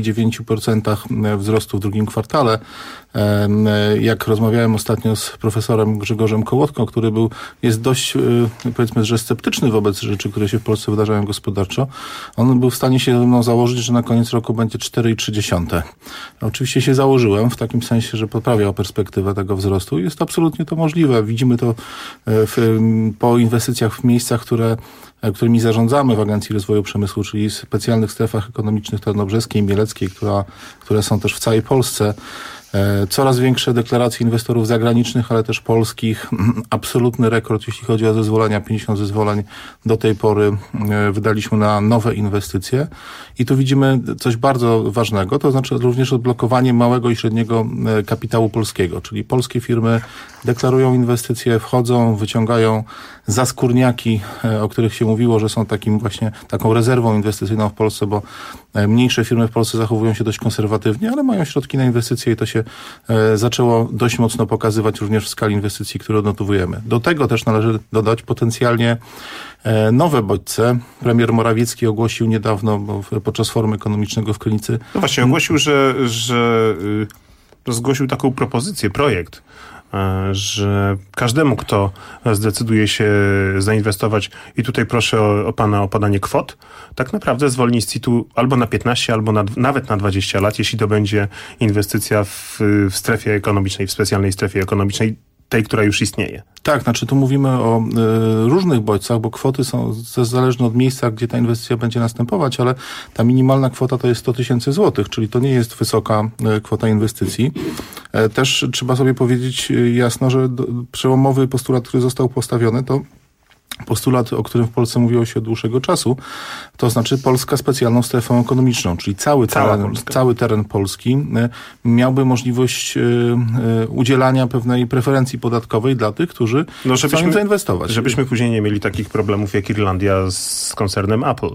Speaker 8: 3,9% wzrostu w drugim kwartale. Jak rozmawiałem ostatnio z profesorem Grzegorzem Kołotką, który jest dość, powiedzmy, że sceptyczny wobec rzeczy, które się w Polsce wydarzają gospodarczo, on był w stanie się ze mną założyć, że na koniec roku będzie 4,3%. Oczywiście się założyłem w takim sensie, że poprawiał perspektywę tego wzrostu. Jest absolutnie to możliwe. Widzimy to po inwestycjach w miejscach, którymi zarządzamy w Agencji Rozwoju Przemysłu, czyli specjalnych strefach ekonomicznych tarnobrzeskiej, mieleckiej, które są też w całej Polsce. Coraz większe deklaracje inwestorów zagranicznych, ale też polskich. Absolutny rekord, jeśli chodzi o zezwolenia. 50 zezwoleń do tej pory wydaliśmy na nowe inwestycje. I tu widzimy coś bardzo ważnego, to znaczy również odblokowanie małego i średniego kapitału polskiego. Czyli polskie firmy deklarują inwestycje, wchodzą, wyciągają zaskórniaki, o których się mówiło, że są taką rezerwą inwestycyjną w Polsce, bo mniejsze firmy w Polsce zachowują się dość konserwatywnie, ale mają środki na inwestycje i to się zaczęło dość mocno pokazywać również w skali inwestycji, które odnotowujemy. Do tego też należy dodać potencjalnie nowe bodźce. Premier Morawiecki ogłosił niedawno, podczas forum ekonomicznego w Krynicy.
Speaker 3: No właśnie, ogłosił, że zgłosił taką propozycję, projekt, że każdemu, kto zdecyduje się zainwestować, i tutaj proszę o pana o podanie kwot, tak naprawdę zwolni z CIT-u albo na 15, albo nawet na 20 lat, jeśli to będzie inwestycja w strefie ekonomicznej, w specjalnej strefie ekonomicznej, tej, która już istnieje.
Speaker 8: Tak, znaczy tu mówimy o różnych bodźcach, bo kwoty są zależne od miejsca, gdzie ta inwestycja będzie następować, ale ta minimalna kwota to jest 100 000 złotych, czyli to nie jest wysoka kwota inwestycji. Też trzeba sobie powiedzieć jasno, że przełomowy postulat, który został postawiony, to postulat, o którym w Polsce mówiło się od dłuższego czasu, to znaczy Polska specjalną strefą ekonomiczną, czyli cały teren Polski miałby możliwość udzielania pewnej preferencji podatkowej dla tych, którzy chcą zainwestować.
Speaker 3: Żebyśmy później nie mieli takich problemów jak Irlandia z koncernem Apple.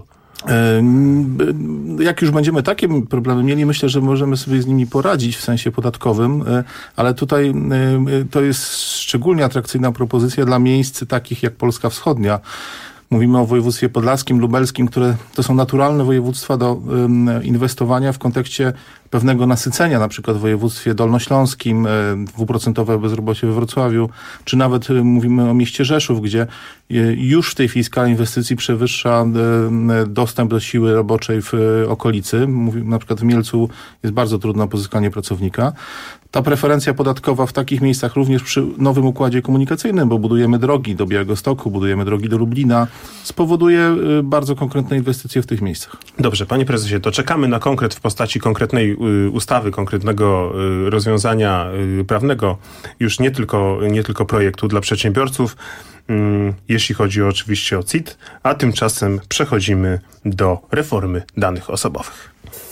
Speaker 8: Jak już będziemy takie problemy mieli, myślę, że możemy sobie z nimi poradzić w sensie podatkowym, ale tutaj to jest szczególnie atrakcyjna propozycja dla miejsc takich jak Polska Wschodnia. Mówimy o województwie podlaskim, lubelskim, które to są naturalne województwa do inwestowania w kontekście pewnego nasycenia, na przykład w województwie dolnośląskim, 2% bezrobocie we Wrocławiu, czy nawet mówimy o mieście Rzeszów, gdzie już w tej chwili skala inwestycji przewyższa dostęp do siły roboczej w okolicy. Na przykład w Mielcu jest bardzo trudne o pozyskanie pracownika. Ta preferencja podatkowa w takich miejscach również przy nowym układzie komunikacyjnym, bo budujemy drogi do Białegostoku, budujemy drogi do Lublina, spowoduje bardzo konkretne inwestycje w tych miejscach.
Speaker 3: Dobrze, panie prezesie, to czekamy na konkret w postaci konkretnej ustawy, konkretnego rozwiązania prawnego, już nie tylko projektu dla przedsiębiorców, jeśli chodzi oczywiście o CIT, a tymczasem przechodzimy do reformy danych osobowych.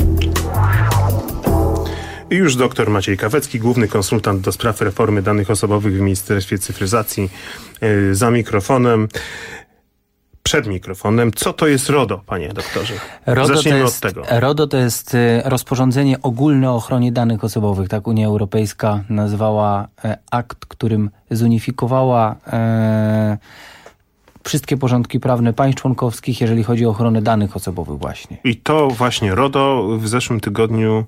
Speaker 3: I już dr Maciej Kawecki, główny konsultant do spraw reformy danych osobowych w Ministerstwie Cyfryzacji, za mikrofonem. Przed mikrofonem. Co to jest RODO, panie doktorze? Zacznijmy od tego.
Speaker 7: RODO to jest rozporządzenie ogólne o ochronie danych osobowych. Tak Unia Europejska nazwała akt, którym zunifikowała wszystkie porządki prawne państw członkowskich, jeżeli chodzi o ochronę danych osobowych właśnie.
Speaker 3: I to właśnie RODO w zeszłym tygodniu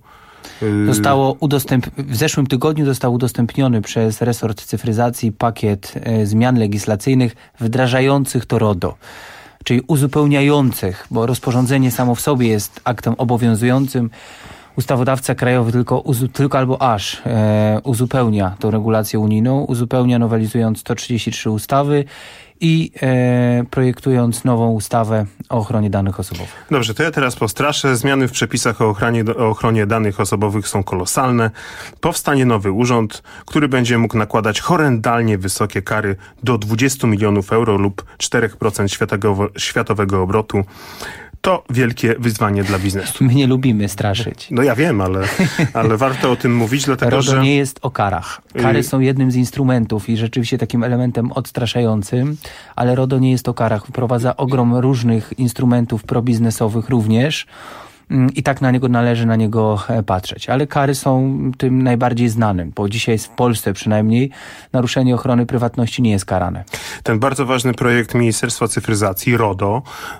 Speaker 7: w zeszłym tygodniu został udostępniony przez resort cyfryzacji pakiet zmian legislacyjnych wdrażających to RODO, czyli uzupełniających, bo rozporządzenie samo w sobie jest aktem obowiązującym. Ustawodawca krajowy tylko albo aż uzupełnia tą regulację unijną, uzupełnia nowelizując 133 ustawy i projektując nową ustawę o ochronie danych osobowych.
Speaker 3: Dobrze, to ja teraz postraszę. Zmiany w przepisach o ochronie danych osobowych są kolosalne. Powstanie nowy urząd, który będzie mógł nakładać horrendalnie wysokie kary do 20 milionów euro lub 4% światowego obrotu. To wielkie wyzwanie dla biznesu.
Speaker 7: My nie lubimy straszyć.
Speaker 3: No ja wiem, ale warto o tym mówić, dlatego
Speaker 7: RODO nie jest o karach. Kary są jednym z instrumentów i rzeczywiście takim elementem odstraszającym, ale RODO nie jest o karach. Wprowadza ogrom różnych instrumentów probiznesowych również. i tak należy na niego patrzeć. Ale kary są tym najbardziej znanym, bo dzisiaj w Polsce przynajmniej naruszenie ochrony prywatności nie jest karane.
Speaker 3: Ten bardzo ważny projekt Ministerstwa Cyfryzacji, RODO,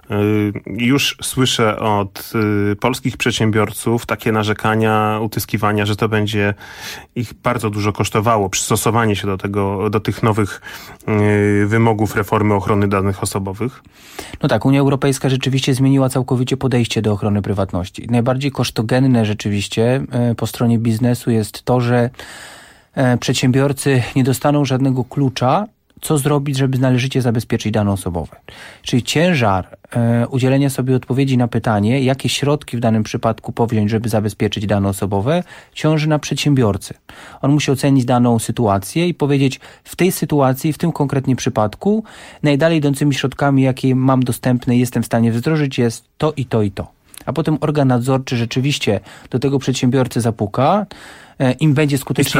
Speaker 3: już słyszę od polskich przedsiębiorców takie narzekania, utyskiwania, że to będzie ich bardzo dużo kosztowało, przystosowanie się do tych nowych wymogów reformy ochrony danych osobowych.
Speaker 7: No tak, Unia Europejska rzeczywiście zmieniła całkowicie podejście do ochrony prywatności. Najbardziej kosztogenne rzeczywiście po stronie biznesu jest to, że przedsiębiorcy nie dostaną żadnego klucza, co zrobić, żeby należycie zabezpieczyć dane osobowe. Czyli ciężar udzielenia sobie odpowiedzi na pytanie, jakie środki w danym przypadku powziąć, żeby zabezpieczyć dane osobowe, ciąży na przedsiębiorcy. On musi ocenić daną sytuację i powiedzieć, w tej sytuacji, w tym konkretnie przypadku, najdalej idącymi środkami, jakie mam dostępne, jestem w stanie wdrożyć, jest to i to i to. A potem organ nadzorczy rzeczywiście do tego przedsiębiorcy zapuka. Im będzie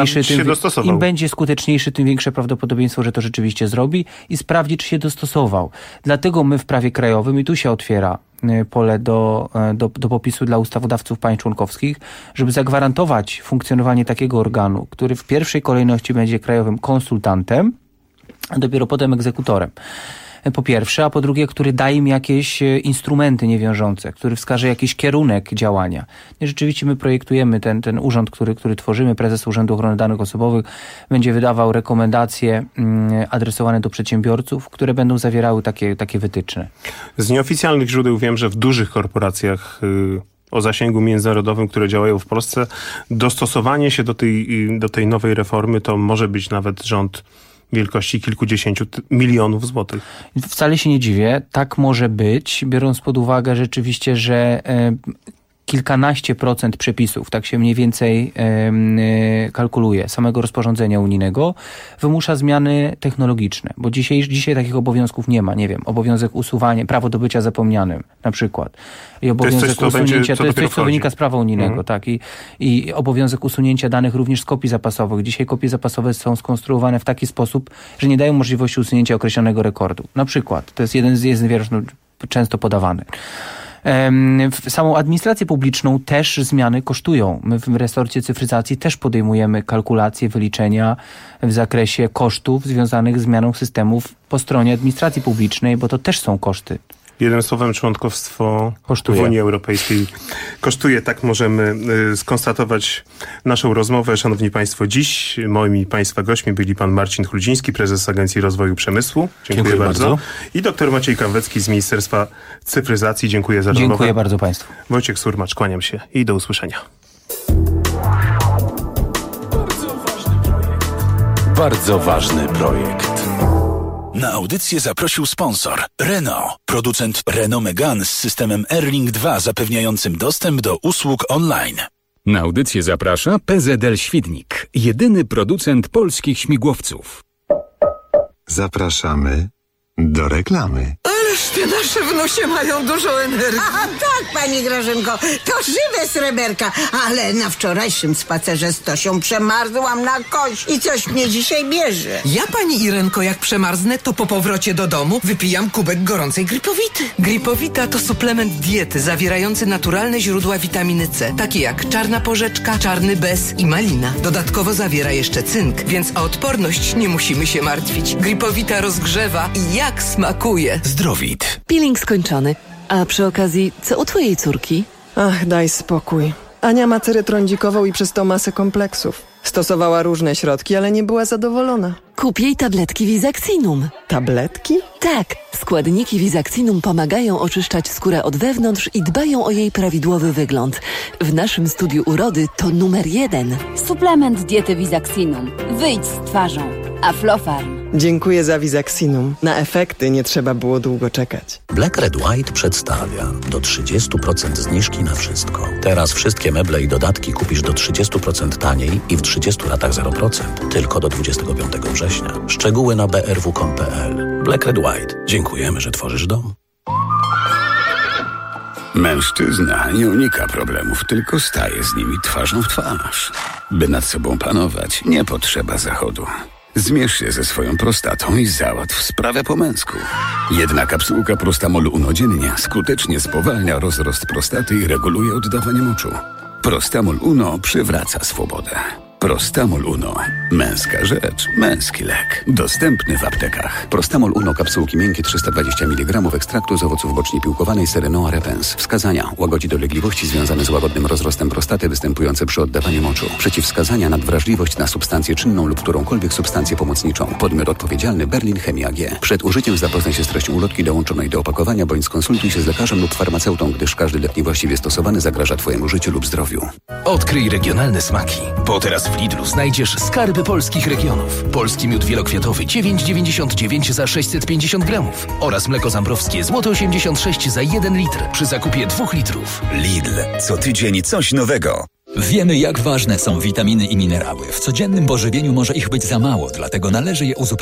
Speaker 7: skuteczniejszy, tym większe prawdopodobieństwo, że to rzeczywiście zrobi i sprawdzi, czy się dostosował. Dlatego my w prawie krajowym, i tu się otwiera pole do popisu dla ustawodawców państw członkowskich, żeby zagwarantować funkcjonowanie takiego organu, który w pierwszej kolejności będzie krajowym konsultantem, a dopiero potem egzekutorem. Po pierwsze, a po drugie, który daje im jakieś instrumenty niewiążące, który wskaże jakiś kierunek działania. I rzeczywiście my projektujemy ten urząd, który tworzymy, prezes Urzędu Ochrony Danych Osobowych będzie wydawał rekomendacje adresowane do przedsiębiorców, które będą zawierały takie wytyczne.
Speaker 3: Z nieoficjalnych źródeł wiem, że w dużych korporacjach o zasięgu międzynarodowym, które działają w Polsce, dostosowanie się do tej nowej reformy to może być nawet rząd wielkości kilkudziesięciu milionów złotych.
Speaker 7: Wcale się nie dziwię. Tak może być, biorąc pod uwagę rzeczywiście, że kilkanaście procent przepisów, tak się mniej więcej kalkuluje, samego rozporządzenia unijnego, wymusza zmiany technologiczne, bo dzisiaj takich obowiązków nie ma. Nie wiem, obowiązek usuwania, prawo do bycia zapomnianym na przykład. I obowiązek usunięcia, to jest coś, co wynika z prawa unijnego, tak. I obowiązek usunięcia danych również z kopii zapasowych. Dzisiaj kopie zapasowe są skonstruowane w taki sposób, że nie dają możliwości usunięcia określonego rekordu. Na przykład, to jest jeden z wiersz często podawany. Samą administrację publiczną też zmiany kosztują. My w resorcie cyfryzacji też podejmujemy kalkulacje, wyliczenia w zakresie kosztów związanych z zmianą systemów po stronie administracji publicznej, bo to też są koszty.
Speaker 3: Jednym słowem, członkostwo w Unii Europejskiej kosztuje. Tak możemy skonstatować naszą rozmowę. Szanowni Państwo, dziś moimi Państwa gośćmi byli pan Marcin Chludziński, prezes Agencji Rozwoju Przemysłu. Dziękuję bardzo. I dr Maciej Kawecki z Ministerstwa Cyfryzacji. Dziękuję za rozmowę.
Speaker 7: Dziękuję bardzo Państwu.
Speaker 3: Wojciech Surmacz, kłaniam się i do usłyszenia.
Speaker 18: Bardzo ważny projekt. Na audycję zaprosił sponsor Renault, producent Renault Megane z systemem Airlink 2 zapewniającym dostęp do usług online.
Speaker 6: Na audycję zaprasza PZL Świdnik, jedyny producent polskich śmigłowców.
Speaker 9: Zapraszamy do reklamy.
Speaker 10: Ależ te nasze wnusie mają dużo energii.
Speaker 11: A tak, pani Grażynko, to żywe sreberka, ale na wczorajszym spacerze z Tosią przemarzłam na kość i coś mnie dzisiaj bierze.
Speaker 10: Ja, pani Irenko, jak przemarzę, to po powrocie do domu wypijam kubek gorącej Gripowity. Gripowita to suplement diety zawierający naturalne źródła witaminy C, takie jak czarna porzeczka, czarny bez i malina. Dodatkowo zawiera jeszcze cynk, więc o odporność nie musimy się martwić. Gripowita rozgrzewa i jak smakuje.
Speaker 18: Zdrowit.
Speaker 12: Peeling skończony. A przy okazji, co u twojej córki?
Speaker 13: Ach, daj spokój. Ania ma cerę trądzikową i przez to masę kompleksów. Stosowała różne środki, ale nie była zadowolona.
Speaker 12: Kup jej tabletki Visaxinum.
Speaker 13: Tabletki?
Speaker 12: Tak. Składniki Visaxinum pomagają oczyszczać skórę od wewnątrz i dbają o jej prawidłowy wygląd. W naszym studiu urody to numer 1.
Speaker 15: Suplement diety Visaxinum. Wyjdź z twarzą. Aflofarm.
Speaker 13: Dziękuję za Visaxinum. Na efekty nie trzeba było długo czekać.
Speaker 19: Black Red White przedstawia do 30% zniżki na wszystko. Teraz wszystkie meble i dodatki kupisz do 30% taniej i w 30 latach 0%. Tylko do 25 września. Szczegóły na brw.com.pl. Black Red White. Dziękujemy, że tworzysz dom.
Speaker 20: Mężczyzna nie unika problemów, tylko staje z nimi twarzą w twarz. By nad sobą panować, nie potrzeba zachodu. Zmierz się ze swoją prostatą i załatw sprawę po męsku. Jedna kapsułka Prostamol Uno dziennie skutecznie spowalnia rozrost prostaty i reguluje oddawanie moczu. Prostamol Uno przywraca swobodę. Prostamol Uno. Męska rzecz, męski lek. Dostępny w aptekach. Prostamol Uno, kapsułki miękkie 320 mg ekstraktu z owoców boczni piłkowanej Serenoa repens. Wskazania: łagodzi dolegliwości związane z łagodnym rozrostem prostaty występujące przy oddawaniu moczu. Przeciwwskazania: nadwrażliwość na substancję czynną lub którąkolwiek substancję pomocniczą. Podmiot odpowiedzialny: Berlin Chemia AG. Przed użyciem zapoznaj się z treścią ulotki dołączonej do opakowania bądź skonsultuj się z lekarzem lub farmaceutą, gdyż każdy lek niewłaściwie stosowany zagraża Twojemu życiu lub zdrowiu.
Speaker 4: Odkryj regionalne smaki, bo teraz w Lidlu znajdziesz skarby polskich regionów. Polski miód wielokwiatowy 9,99 za 650 gramów oraz mleko zambrowskie złote 86 za 1 litr przy zakupie 2 litrów.
Speaker 14: Lidl. Co tydzień coś nowego.
Speaker 16: Wiemy, jak ważne są witaminy i minerały. W codziennym pożywieniu może ich być za mało, dlatego należy je uzupełnić.